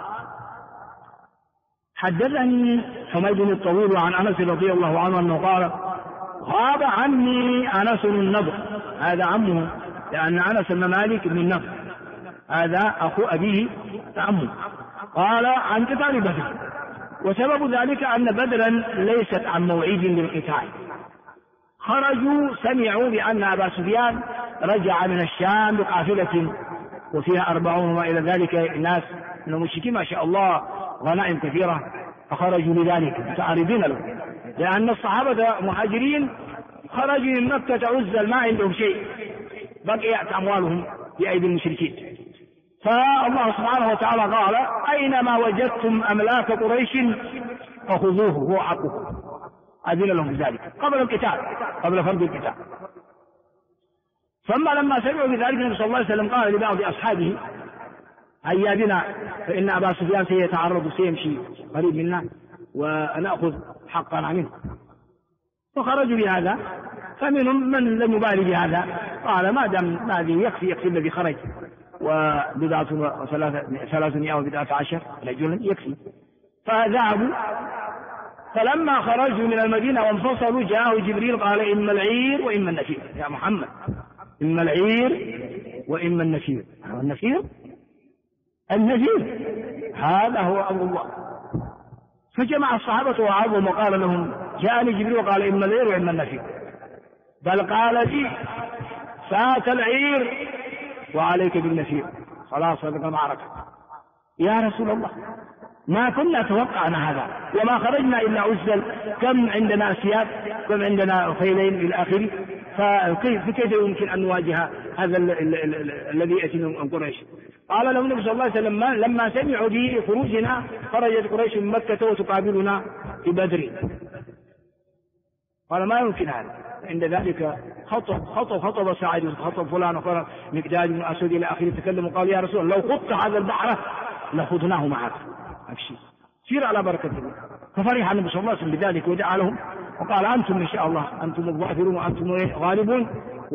حدثني حميد الطويل عن أنس رضي الله عنه أنه قال غاب عني أنس النضر، هذا عمه، لأن أنس بن مالك بن النضر هذا أخو أبيه عمه، قال عن قتال بدر، وسبب ذلك أن بدرا ليست عن موعد للقتال، خرجوا سمعوا بأن أبا سفيان رجع من الشام بقافلة وفيها 40 وما إلى ذلك ناس من المشركين ما شاء الله، غنائم كثيرة، فخرجوا لذلك متعارضين له، لأن الصحابة مهاجرين خرجوا من مكة عزل ما عندهم شيء، بقيت أموالهم بأيدي المشركين، فالله سبحانه وتعالى قال أينما وجدتم أملاك قريش فخذوه هو حقكم، أذن لهم بذلك قبل القتال، قبل فرض القتال. ثم لما سمعوا بذلك النبي صلى الله عليه وسلم قال لبعض أصحابه هيا بنا فإن أبا سفيان سيتعرض سيمشي قريب منا ونأخذ حقنا منه، فخرجوا بهذا، فمنهم من لم يبالي بهذا قال ما دام هذه يكفي الذي خرج وبضعة 319 رجلا يكفي، فذهبوا. فلما خرجوا من المدينة وانفصلوا جاءه جبريل قال إما العير وإما النفير يا محمد، إما العير وإما النفير. النفير هذا هو أمر الله. فجمع الصحابة وعظهم وقال لهم جاءني جبريل وقال إما العير وإما النفير، بل قال لي فات العير وعليك بالنفير، خلاص صدق المعركة. يا رسول الله ما كنا توقعنا هذا وما خرجنا إلا عزل، كم عندنا أسياب، كم عندنا خيلين إلى آخره، فكيف يمكن أن نواجه هذا الذي يأتي من قريش؟ قال لهم النبي صلى الله عليه وسلم لما سمعوا بخروجنا خرجت قريش من مكة وتقابلنا في بدر، قال ما يمكن هذا. عند ذلك خطب سعد وخطب فلان وقال مقداد بن أسود إلى آخره، تكلموا قال يا رسول الله لو خضت هذا البحر لخذناه معك، أبشي سير على بركة الله. ففرح النبي صلى الله عليه وسلم بذلك ودعا لهم وقال أنتم إن شاء الله أنتم الظاهرون وأنتم غالبون،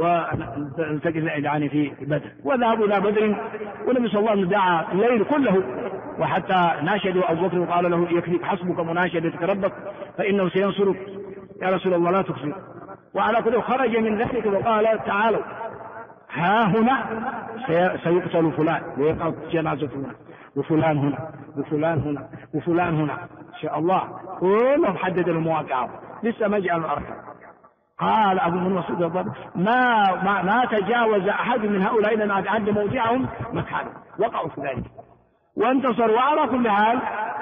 ونلتقي يعني في بدر. وذهبوا إلى بدر والنبي صلى الله عليه وسلم دعا الليل كله، وحتى ناشدوا أبو بكر وقال له يكفيك حسبك مناشدتك ربك فإنه سينصرك يا رسول الله لا تكفر. وعلى كل خرج من ذلك وقال تعالوا ها هنا سيقتل فلان ويقع جنازة فلان وفلان هنا وفلان هنا وفلان هنا إن شاء الله، كلهم حدد المواقع لسه ما جاء الأركان. قال أبو مسعود ما تجاوز أحد من هؤلاء لما عد موضعهم مكانهم، وقعوا في ذلك وانتصروا. وعلى كل حال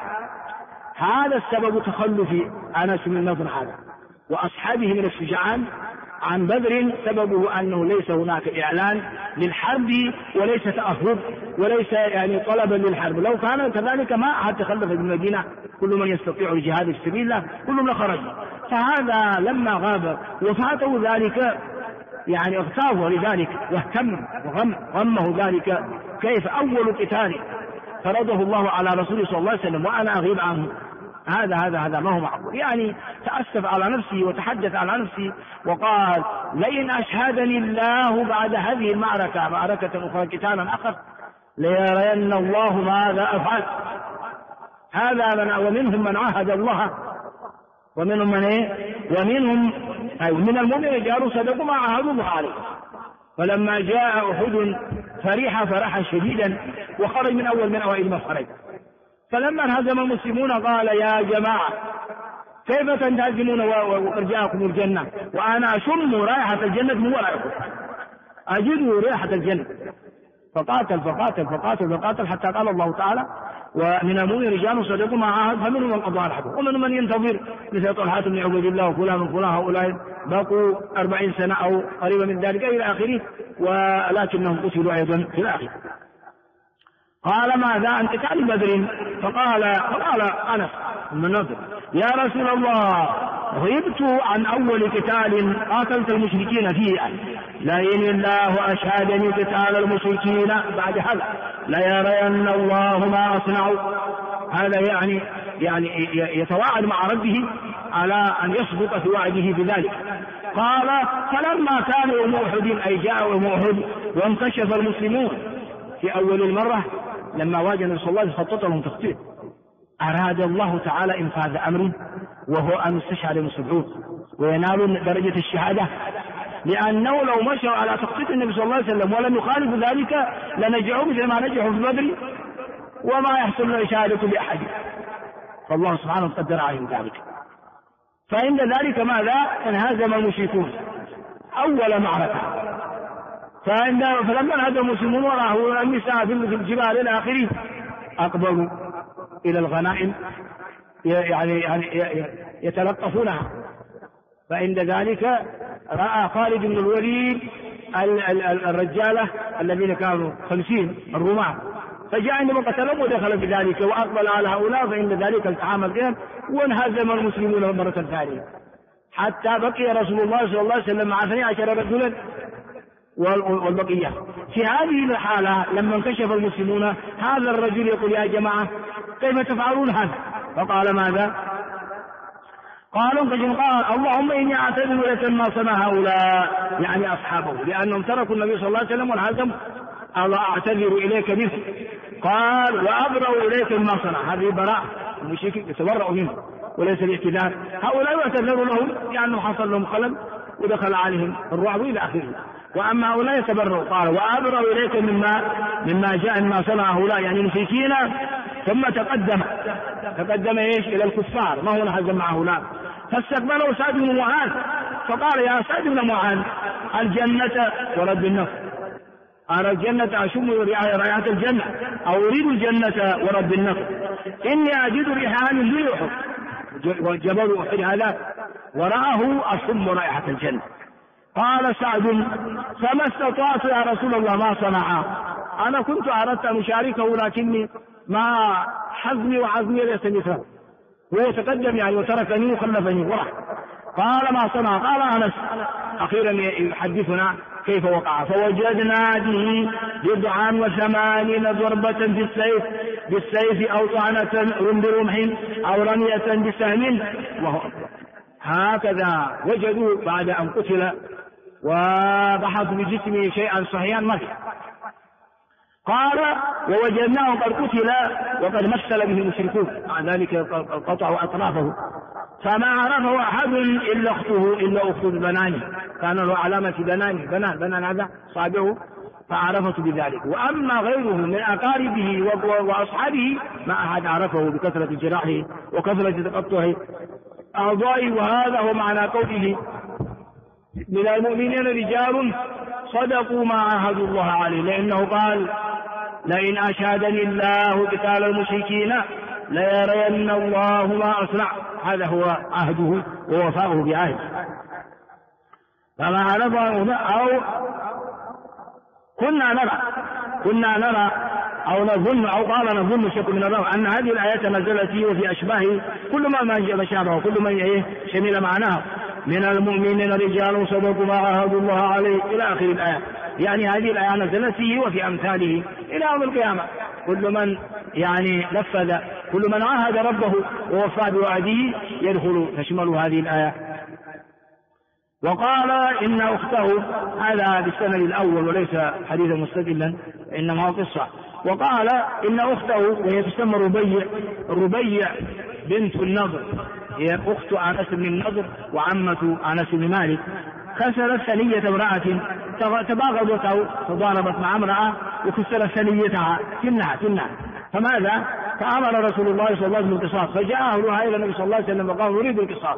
هذا السبب تخلف أنس بن النضر هذا وأصحابه من الشجعان عن بدر، سببه أنه ليس هناك إعلان للحرب وليس تأهب وليس يعني طلبا للحرب، لو كان كذلك ما أحد تخلف من المدينة، كل من يستطيع الجهاد في سبيل الله كلهم لخرج. فهذا لما غاب وفاته ذلك يعني اغتاظ لذلك واهتم وغمه ذلك، كيف أول قتال فرضه الله على رسوله صلى الله عليه وسلم وأنا أغيب عنه، هذا ما هو معقول. يعني تأسف على نفسه وتحدث على نفسه وقال لئن أشهدني الله بعد هذه المعركة معركة أخرى قتالا آخر ليرين الله ماذا أفعل. هذا ومنهم من عاهد الله ومنهم من ومنهم من المؤمنين رجال صدقوا ما عاهدوا الله عليه. فلما جاء أحد فرح فرحا شديدا وخرج من أوائل ما خرج. فلما انهزم المسلمون قال يا جماعة كيف تنهزمون وقد جاءكم الجنة وأنا أشم رائحة الجنة من ورائكم، أجد رائحة الجنة. فقاتل حتى قال الله تعالى ومن المؤمنين رجال صدقوا ما عاهدوا فمنهم من قضى نحبه ومنهم من ينتظر مثل طلحة بن عبيد الله وفلان هؤلاء بقوا 40 سنة أو قريبا من ذلك إلى آخره، ولكنهم قتلوا أيضا في الآخر. قال ماذا عن قتال بدر؟ فقال أنس بن النضر يا رسول الله غبت عن أول قتال قاتلت المشركين فيه، لئن الله أشهدني قتال المشركين بعد هذا ليرين الله ما أصنع. هذا يعني يتواعد مع ربه على أن يصدق في وعده بذلك. قال فلما كان يوم أحد أي جاء يوم أحد وانكشف المسلمون في أول المرة لما واجه النبي صلى الله عليه وسلم خطط لهم تخطيط، أراد الله تعالى إنفاذ أمره وهو أن يستشهد المسلمون وينالوا درجة الشهادة، لأنه لو مشوا على تخطيط النبي صلى الله عليه وسلم ولم يخالفوا ذلك لنجحوا مثل ما نجحوا في بدر وما يحصل الشهادة لأحد، فالله سبحانه قدر عليهم ذلك. فعند ذلك ماذا؟ انهزم المشركون أول معركة، فلما انهزم المسلمون ورأوا النساء في الجبال إلى آخره أقبلوا إلى الغنائم يعني يتلطفونها. فعند ذلك رأى خالد بن الوليد الرجالة الذين كانوا 50 الرماة، فجاء عندما قتلهم ودخل بذلك وأقبل على هؤلاء، فإن ذلك التحام بهم وانهزم المسلمون مرة ثانية، حتى بقي رسول الله صلى الله عليه وسلم مع 12 رجلا والبقية. في هذه الحالة لما انكشف المسلمون هذا الرجل يقول يا جماعة كيف تفعلون هذا؟ فقال ماذا؟ قال اللهم إني أعتذر لك ما صنع هؤلاء، يعني أصحابه، لأنهم تركوا النبي صلى الله عليه وسلم والهزم، الله أعتذر إليك منه. قال وأبرأ إليك ما صنع، هذه براءة، المشركين يتبرأوا منه وليس الاعتذار، هؤلاء يعتذر لهم لأنه حصل لهم خلل ودخل عليهم الرعب إلى آخره، وأما هؤلاء يتبرأوا. قال وأبرأ إليك مما جاء ما صنع هؤلاء، يعني المشركين. ثم تقدم إيش؟ إلى الكفار، ما هو نهزم مع هؤلاء. فاستقبله سعد بن معاذ فقال يا سعد بن معاذ الجنة ورب النفس، أرى الجنة أشم رائحة الجنة أو أريد الجنة ورب النفس، إني أجد ريحان من أحد، جبل أحد هذا ورآه أشم رائحة الجنة. قال سعد فما استطعت يا رسول الله ما صنع، أنا كنت أردت أن أشاركه لكني ما حزمي وعزمي ليس مثله، هو تقدم يعني وتركني وخلفني وراح. قال ما صنع؟ قال أنس أخيرا يحدثنا كيف وقع. فوجدنا به 89 ضربة بالسيف أو طعنة برمح أو رمية بسهم، هكذا وجدوا بعد أن قتل وبحثوا بجسمه شيئا صحيحا مات. قال ووجدناه قد قتل وقد مثل به المشركون، مع ذلك قطعوا أطرافه، فما عرفه أحد إلا أخته البناني، كان له علامة بنان هذا صابعه فعرفته بذلك، وأما غيره من أقاربه وأصحابه ما أحد عرفه بكثرة جراحه وكثرة تقطعه أعضائه. وهذا هو معنى قوله من المؤمنين رجال صدقوا ما عاهدوا الله عليه، لأنه قال لئن أشهدني الله قتال المشركين ليرين الله ما أصنع، هذا هو عهده ووفاؤه بعهده. فما عرفه أو كنا نرى أو نظن أو قال نظن شك من الله أن هذه الآيات نزلت فيه وفي أشباهه كل ما شابه كل من شمل معناه من المؤمنين رجال صدقوا ما عاهدوا الله عليه إلى آخر الآية، يعني هذه الآية نزلت فيه وفي أمثاله إلى يوم القيامة. كل من يعني نفذ كل من عاهد ربه ووفى بوعده يدخل تشمل هذه الآية. وقال إن أخته، هذا بالسند الأول وليس حديثا مستدلا إنما هو قصة. وقال إن أخته وهي تسمى ربيع بنت النضر، هي أخت أنس بن النضر وعمة أنس بن مالك، كسرت ثنية امرأة، تباغضت أو تضاربت مع امرأة وكسرت ثنيتها تمنع. فماذا؟ فأمر رسول الله صلى الله عليه وسلم بالقصاص، فجاء أهلها إلى النبي صلى الله عليه وسلم وقال نريد القصاص.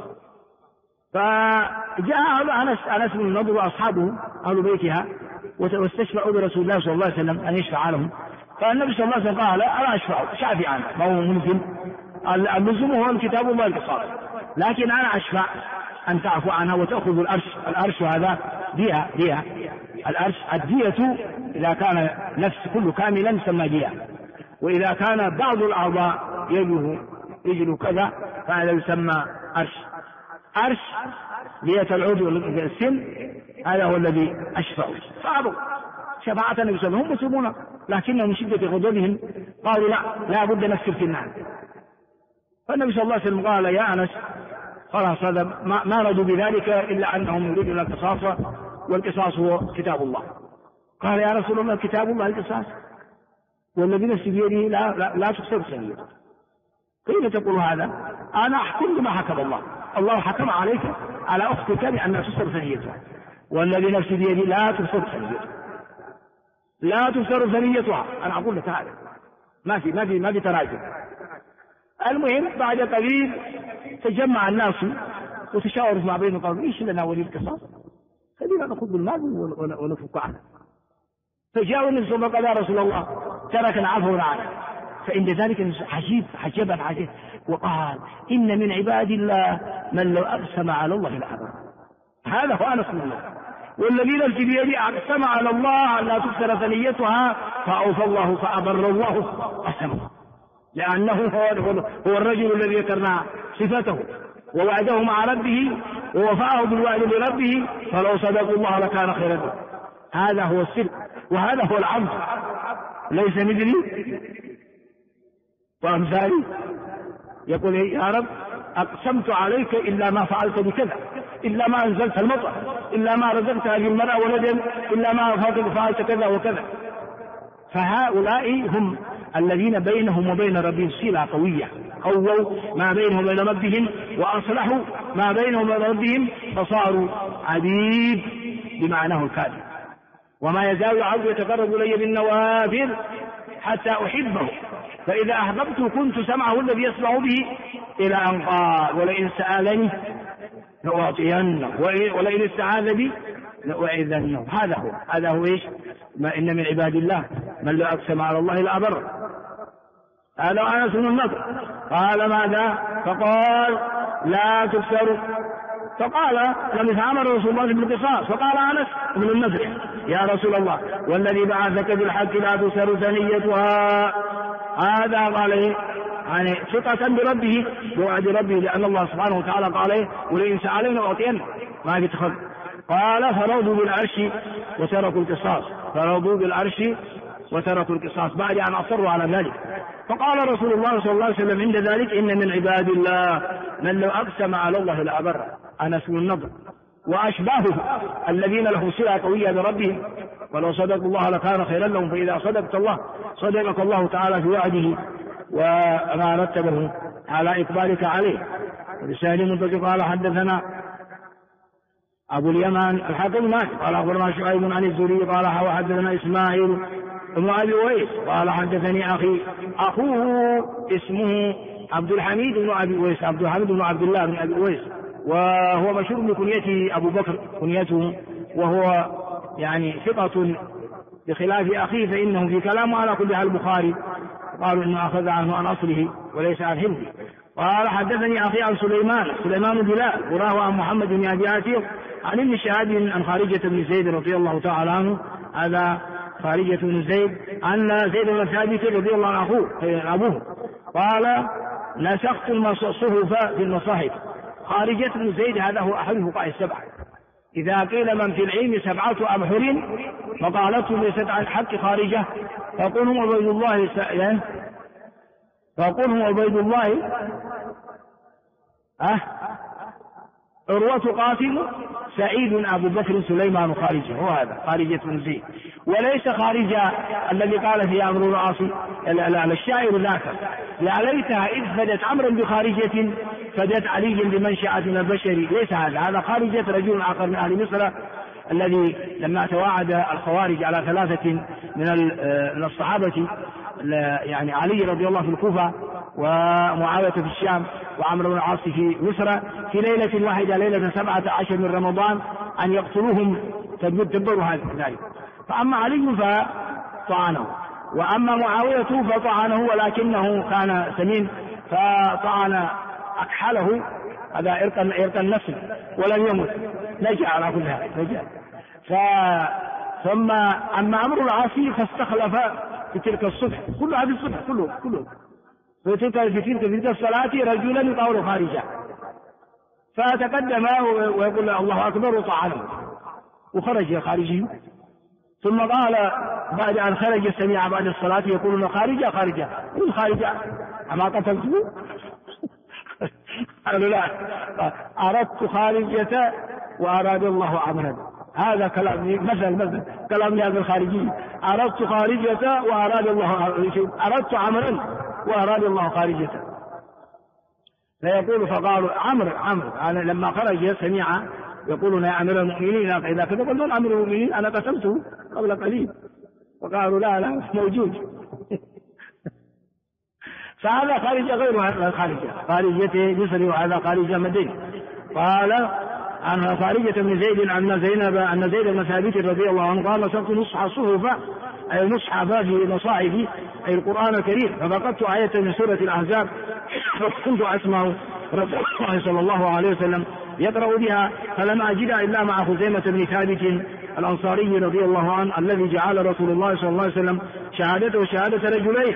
فجاء أنس بن النضر وأصحابه أهل بيتها واستشفعوا برسول الله صلى الله عليه وسلم أن يشفع لهم، فالنبي صلى الله عليه وسلم قال أنا أشفع شافعا، ما هو ممكن اللزوم هو الكتاب الله القصاص، لكن أنا أشفع أن تعفو عنها وتأخذ الأرش هذا دية الأرش الدية إذا كان نفس كله كاملا يسمى دية، وإذا كان بعض الأعضاء يجله كذا فهذا يسمى أرش دية العضو السن، هذا هو الذي أشفع. فأبوا شفاعة النبي صلى الله عليه وسلم، هم مسلمون لكنهم من شدة غضبهم قالوا لا بد نكسر في النار. فالنبي صلى الله عليه وسلم قال يا أنس خلاص هذا ما رجوا بذلك إلا أنهم يريدون القصاص، والقصاص هو كتاب الله. قال يا رسول الله كتاب الله القصاص والذي نفسي بيده لا تكسر سنيته. كيف تقول هذا؟ أنا أحكم بما حكم الله. الله حكم عليك على أختك بأن تكسر ثنيتها، والذي نفسي بيده لا تكسر ثنيتها، لا تكسر ثنيتها. أنا أقول لك هذا ما في تراجع. المهم بعد قليل تجمع الناس وتشاوروا ما بينهم، قالوا ايش لنا ولي القصاص؟ خلينا نأخذ بالمال ونفك عنه. فجاءوا النبي صلى الله عليه وسلم قال يا رسول الله تركنا عفوا عنه. فإن ذلك عجبا وقال إن من عباد الله من لو أقسم على الله لأبر. هذا هو أنس بن مالك، والذي نفسي بيده أقسم على الله أن لا تكسر ثنيتها فأوفى الله فأبر الله قسمه، لأنه هو الرجل الذي ذكرنا صفته ووعده مع ربه ووفاه بالوعد لربه، فلو صدقوا الله لكان خيرا له. هذا هو السر وهذا هو العبد، ليس مثلي وأمثالي يقول يا رب أقسمت عليك إلا ما فعلت بكذا، إلا ما أنزلت المطر، إلا ما رزقت هذه المرأة ولدا، إلا ما فعلت كذا وكذا. فهؤلاء هم الذين بينهم وبين ربهم صلة قوية، قووا ما بينهم وبين ربهم وأصلحوا ما بينهم وبين ربهم، فصاروا عبيد بمعناه الكاذب. وما يزال العبد يتقرب إلي بالنوافل حتى أحبه، فإذا أحببته كنت سمعه الذي يسمع به، إلى أن قال ولئن سألني لأعطينه ولئن استعاذ بي لأعيذنه. هذا هو إيش؟ ما إن من عباد الله من لو أقسم على الله لأبر. هذا أنس بن النضر قال ماذا؟ فقال لا تكسر. فقال لما أمر رسول الله بالقصاص، فقال أنس بن النضر يا رسول الله والذي بعثك بالحق لا تكسر ثنيتها. هذا قال يعني ثقة بربه بوعد ربه، لأن الله سبحانه وتعالى قال ولئن سألني لأعطينه، ما في تخذ. قال فرضوا بالعرش وتركوا القصاص، فرضوا بالعرش وتركوا القصاص بعد أن أصروا على ذلك. فقال رسول الله صلى الله عليه وسلم عند ذلك إن من عباد الله من لو أقسم على الله لأبر. أنس بن النضر وأشباهه الذين لهم صلة قوية بربهم، ولو صدقوا الله لكان خيرا لهم. فإذا صدقت الله صدقك الله تعالى في وعده وما رتبه على إقبالك عليه. ولسان منتج قال حدثنا أبو اليمان الحاكم مالك قال أخبرنا شعيب عن الزهري قال حدثنا إسماعيل ابن أبي أويس قال حدثني أخوه اسمه عبد الحميد بن أبي أويس، عبد الحميد بن عبد الله بن أبي أويس، وهو مشهور بكنيته أبو بكر كنيته، وهو يعني ثقة بخلاف أخيه فإنه في كلامه على كل حال البخاري قالوا إنه أخذ عنه عن أصله وليس عن حفظه. قال حدثني أخي عن سليمان بلال وراه عن محمد بن أبي عتيق عن ابن شهاب عن خارجة بن زيد رضي الله تعالى عنه، هذا خارجة بن زيد أن زيد بن ثابت رضي الله عنه أبوه قال نسخت الصحف في المصاحف. خارجة بن زيد هذا هو أحد الفقهاء السبعة. إذا قيل من في العلم 7 أبحر فقالته ليست عن حق خارجة فقل هم عبيد الله عروة قاسم سعيد أبو بكر سليمان خارجة، هو هذا خارجة بن زيد، وليس خارجة الذي قال في عمرو العاص الشاعر ذاك يا ليتها إذ فدت عمرا بخارجة فدت علي بمنشأة من البشر. ليس هذا خارجة رجل آخر من أهل مصر الذي لما تواعد الخوارج على 3 من الصحابة، يعني علي رضي الله في الكوفة ومعاوية في الشام وعمرو بن العاص في مصر في ليلة واحدة ليلة 17 من رمضان أن يقتلوهم تدبروا ذلك. فأما علي فطعنه، وأما معاوية فطعنه ولكنه كان سمين فطعن أكحله، هذا إرق النسل ولم يمت، نجا على كل هذا نجا. ثم أما عمرو العاص فاستخلف في تلك الصبح، كل هذه الصبح كله في تلك الصلاة رجلا يطاول خارجا، فتقدم ويقول الله أكبر وطعنه وخرج خارجي. ثم قال بعد أن خرج سمع بعد الصلاة يقولون خارجة من خارجة أما قتلته قالوا لا، أردت خارجة وأراد الله عملا. هذا كلام مثل كلام لهذا الخارجي، أردت خارجة وأراد الله، أردت عملا وأراد الله خارجة. فيقول فقالوا عمرو أنا لما خرج سمع يقولون يا أمير المؤمنين، إذا كذا قلنا أمير المؤمنين أنا قسمته قبل قليل، فقالوا لا موجود. فهذا خارجة غير هذا خارجة جسري، وهذا خارجة مدني. قال عن خارجة بن زيد أن زيد بن ثابت رضي الله عنه قال مسكت نصح الصحف أي المصحف في مصاحفي أي القرآن الكريم، ففقدت آية من سورة الأحزاب فكنت أسمع رسول الله صلى الله عليه وسلم يقرأ بها، فلم أجدها إلا مع خزيمة بن ثابت الأنصاري رضي الله عنه الذي جعل رسول الله صلى الله عليه وسلم شهادته شهادة رجلين.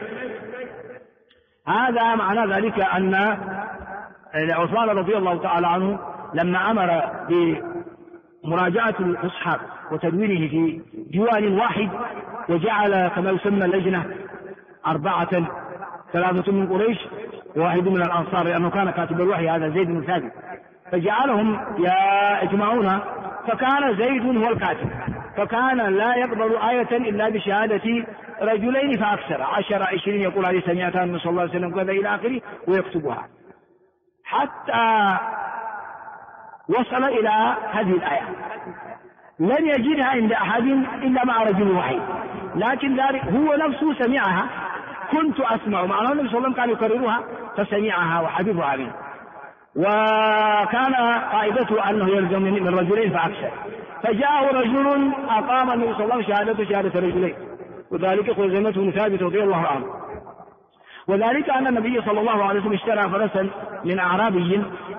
هذا معنى ذلك أن عثمان رضي الله تعالى عنه لما أمر بمراجعة المصحف وتدوينه في ديوان واحد، وجعل كما يسمى اللجنة 4 3 من قريش وواحد من الأنصار، لأنه كان كاتب الوحي هذا زيد بن ثابت، فجعلهم يجمعون، فكان زيد هو الكاتب، فكان لا يقبل آية إلا بشهادة رجلين فأكثر، 10 20 يقول هذه سمعتها من صلى الله عليه وسلم كذا إلى آخره ويكتبها، حتى وصل إلى هذه الآية لن يجدها عند أحد إلا مع رجل واحد، لكن ذلك هو نفسه سمعها، كنت أسمع معناه النبي صلى الله عليه وسلم كان يكررها فسمعها وحفظها منه، وكان قاعدته أنه يلزم من رجلين فأكثر، فجاءه رجل أقام النبي صلى الله عليه وسلم شهادة رجلين، وذلك خزيمة بن ثابت رضي الله عنه. وذلك أن النبي صلى الله عليه وسلم اشترى فرسا من أعرابي،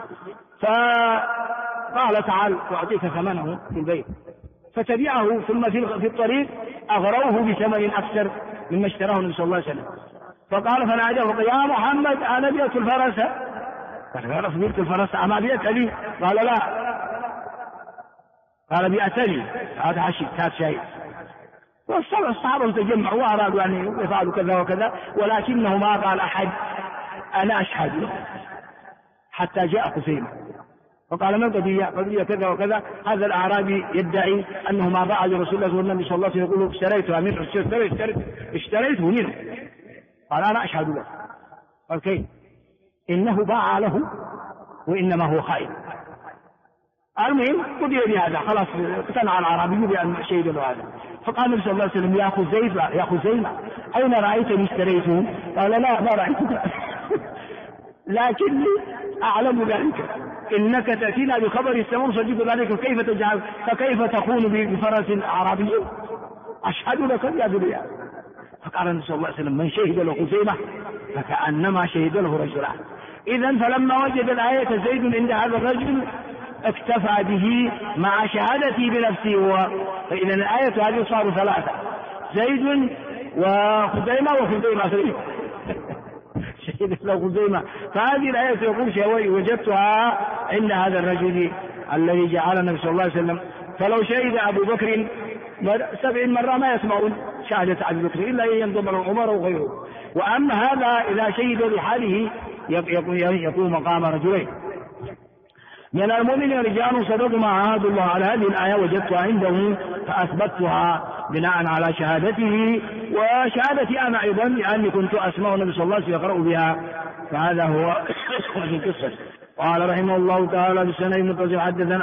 فقال تعال وأعطيك ثمنه في البيت، فتبعه ثم في الطريق أغروه بثمن أكثر مما اشتراه النبي صلى الله عليه وسلم، فقال فناداه يا محمد أنا بيت الفرس، قال بيت الفرس أما بيت لي؟ قال لا، قال بيأتني، هذا حشي هذا شيء. والصحابة تجمعوا وأرادوا أن يفعلوا كذا وكذا، ولكنه ما قال أحد أنا أشهد حتى جاء خزيمة فقال من قضية كذا وكذا، هذا الأعرابي يدعي أنه ما باع لرسول الله والنبي صلى الله عليه وسلم يقول اشتريته منه، اشتريته منه، قال أنا أشهد له. قال كيف؟ إنه باع له وإنما هو خائن. المهم قضي بهذا، خلاص اقتنع الأعرابي بأن شهد له هذا. فقال النبي صلى الله عليه وسلم يا خزيمة أين رأيتني اشتريته؟ قال لا ما رأيتك لكني أعلم ذلك، إنك تأتينا بخبر السماء صديق ذلك كيف تجعل، فكيف تخون بفرس أعرابي؟ أشهد لك يا ذريا. فقال النبي صلى الله عليه وسلم من شهد له خزيمة فكأنما شهد له رجلان. إذن فلما وجد الآية زيد عند هذا الرجل اكتفى به مع شهادته بنفسه، فإذا الآية هذه صاروا 3 زيد وخزيمة شهد له خزيمة. فهذه الآية يقول شوي وجدتها عند هذا الرجل الذي جعل النبي صلى الله عليه وسلم، فلو شهد أبو بكر 70 مرة ما يسمعون شهادة أبي بكر إلا أن ينضم عمر وغيره. وأما هذا إذا شهد لحاله يقوم مقام رجلين. من المؤمنين رجال صدقوا ما عاهدوا الله على هذه الآية وجدتها عنده فأثبتها بناء على شهادته وشهادتي أنا أيضا لأني كنت أسمع النبي صلى الله عليه وسلم يقرأ بها. فهذا هو القصة. قال رحمه الله تعالى بسنة متصل حدثنا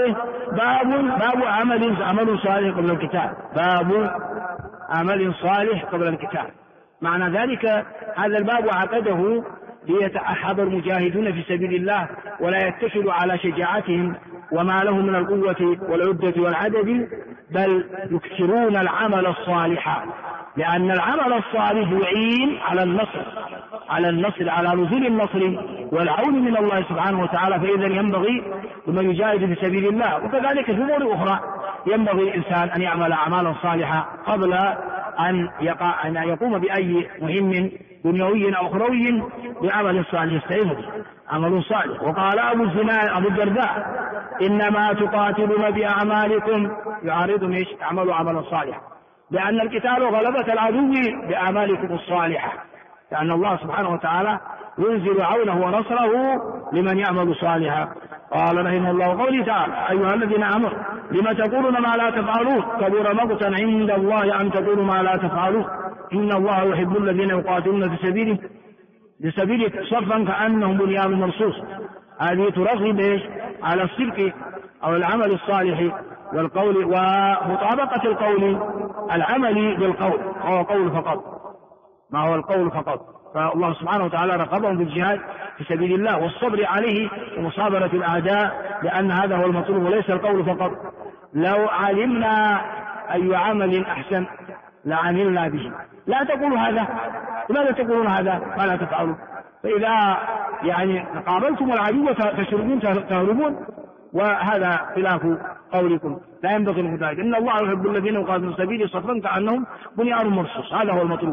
باب عمل صالح قبل الكتاب. باب عمل صالح قبل الكتاب، معنى ذلك هذا الباب عقده ليتأحب المجاهدون في سبيل الله ولا يتكلوا على شجاعتهم وما لهم من القوة والعدة والعدد، بل يكثرون العمل الصالح، لأن العمل الصالح يعين على النصر على نزول النصر والعون من الله سبحانه وتعالى. فإذا ينبغي لمن يجاهد في سبيل الله، وكذلك في أمور أخرى ينبغي الإنسان أن يعمل أعمالا صالحة قبل أن يقوم بأي مهم دنيوي أو أخروي بعمل صالح يستعين به، عمل صالح. وقال أبو الدرداء إنما تقاتلون بأعمالكم، يعارضهم ايش؟ اعملوا عملا صالحا، لأن القتال غلبة العدو بأعمالكم الصالحة، لأن الله سبحانه وتعالى ينزل عونه ونصره لمن يعمل صالحا. قال رحمه الله قوله تعالى: أيها الذين آمنوا لم تقولون ما لا تفعلون كبر مقتا عند الله أن تقولوا ما لا تفعلون إن الله يحب الذين يقاتلون في سبيله صفا كأنهم بنيان مرصوص. هذه ترغب على الصدق أو العمل الصالح والقول ومطابقة القول العمل بالقول، هو قول فقط، ما هو القول فقط. فالله سبحانه وتعالى رغبهم بالجهاد في سبيل الله والصبر عليه ومصابرة الأعداء، لأن هذا هو المطلوب وليس القول فقط. لو علمنا أي عمل أحسن لعملنا به. لا تقولوا هذا، لماذا تقولون هذا ما لا تفعلون؟ فإذا قابلتم العدو تشربون تهربون، وهذا خلاف قولكم. لا ينبغي المتاجر. إن الله يحب الذين يقاتلون في سبيله صفا كأنهم بنيان مرصوص، هذا هو المطلوب.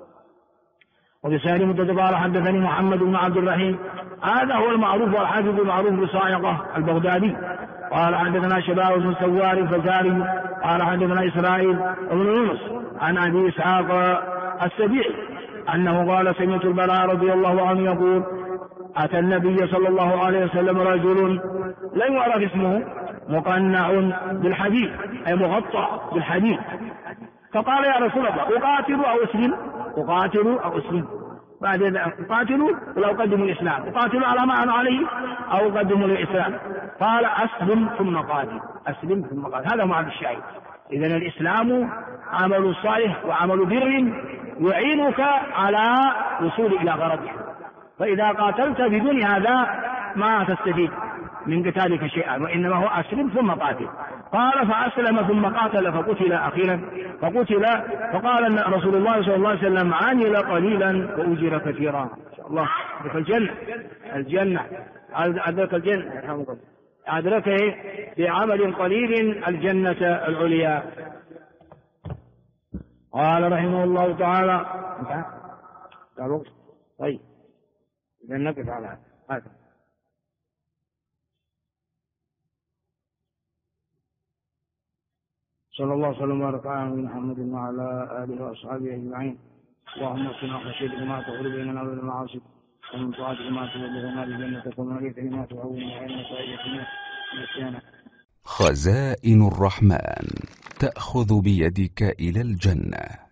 وبسائر مدة قال: حدثني محمد بن عبد الرحيم، هذا هو المعروف والحافظ المعروف بصاعقة البغدادي. قال: حدثنا شباب بن سوار الفزاري قال: حدثنا إسرائيل بن يونس عن أبي إسحاق السبيعي أنه قال: سمعت البراء رضي الله عنه يقول: أتى النبي صلى الله عليه وسلم رجل لا يعرف اسمه مقنع بالحديد، أي مغطى بالحديد، فقال: يا رسول الله أقاتل أو أسلم؟ أقاتل أو أسلم؟ بعد أقاتل ولا أقدم الإسلام؟ أقاتل على ما أنا عليه أو أقدم الإسلام؟ قال: أسلم ثم قاتل، أسلم ثم قاتل. هذا معنى الشاهد. إذن الإسلام عمل صالح وعمل بر يعينك على وصول إلى غرضك، فإذا قاتلت بدون هذا ما تستفيد من قتالك شيئا، وإنما هو أسلم ثم قاتل. قال: فأسلم ثم قاتل فقتل أخيرا فقال رسول الله صلى الله عليه وسلم: عمل قليلا وأجر كثيرا. إن شاء الله أدرك الجنة أدرك الجنة أدركه بعمل قليل الجنة العليا. قال رحمه الله تعالى: طيب إذا نقف على هذا. صلى الله وسلم وبارك على محمد وعلى آله وأصحابه أجمعين. اللهم اغفر خشيتك ما تحول بيننا وبين المعاصي، ومن طاعتك ما تبلغنا بجنتك، ومن اليقين ما تهون علينا مصائب الدنيا. خزائن الرحمن تأخذ بيدك إلى الجنة.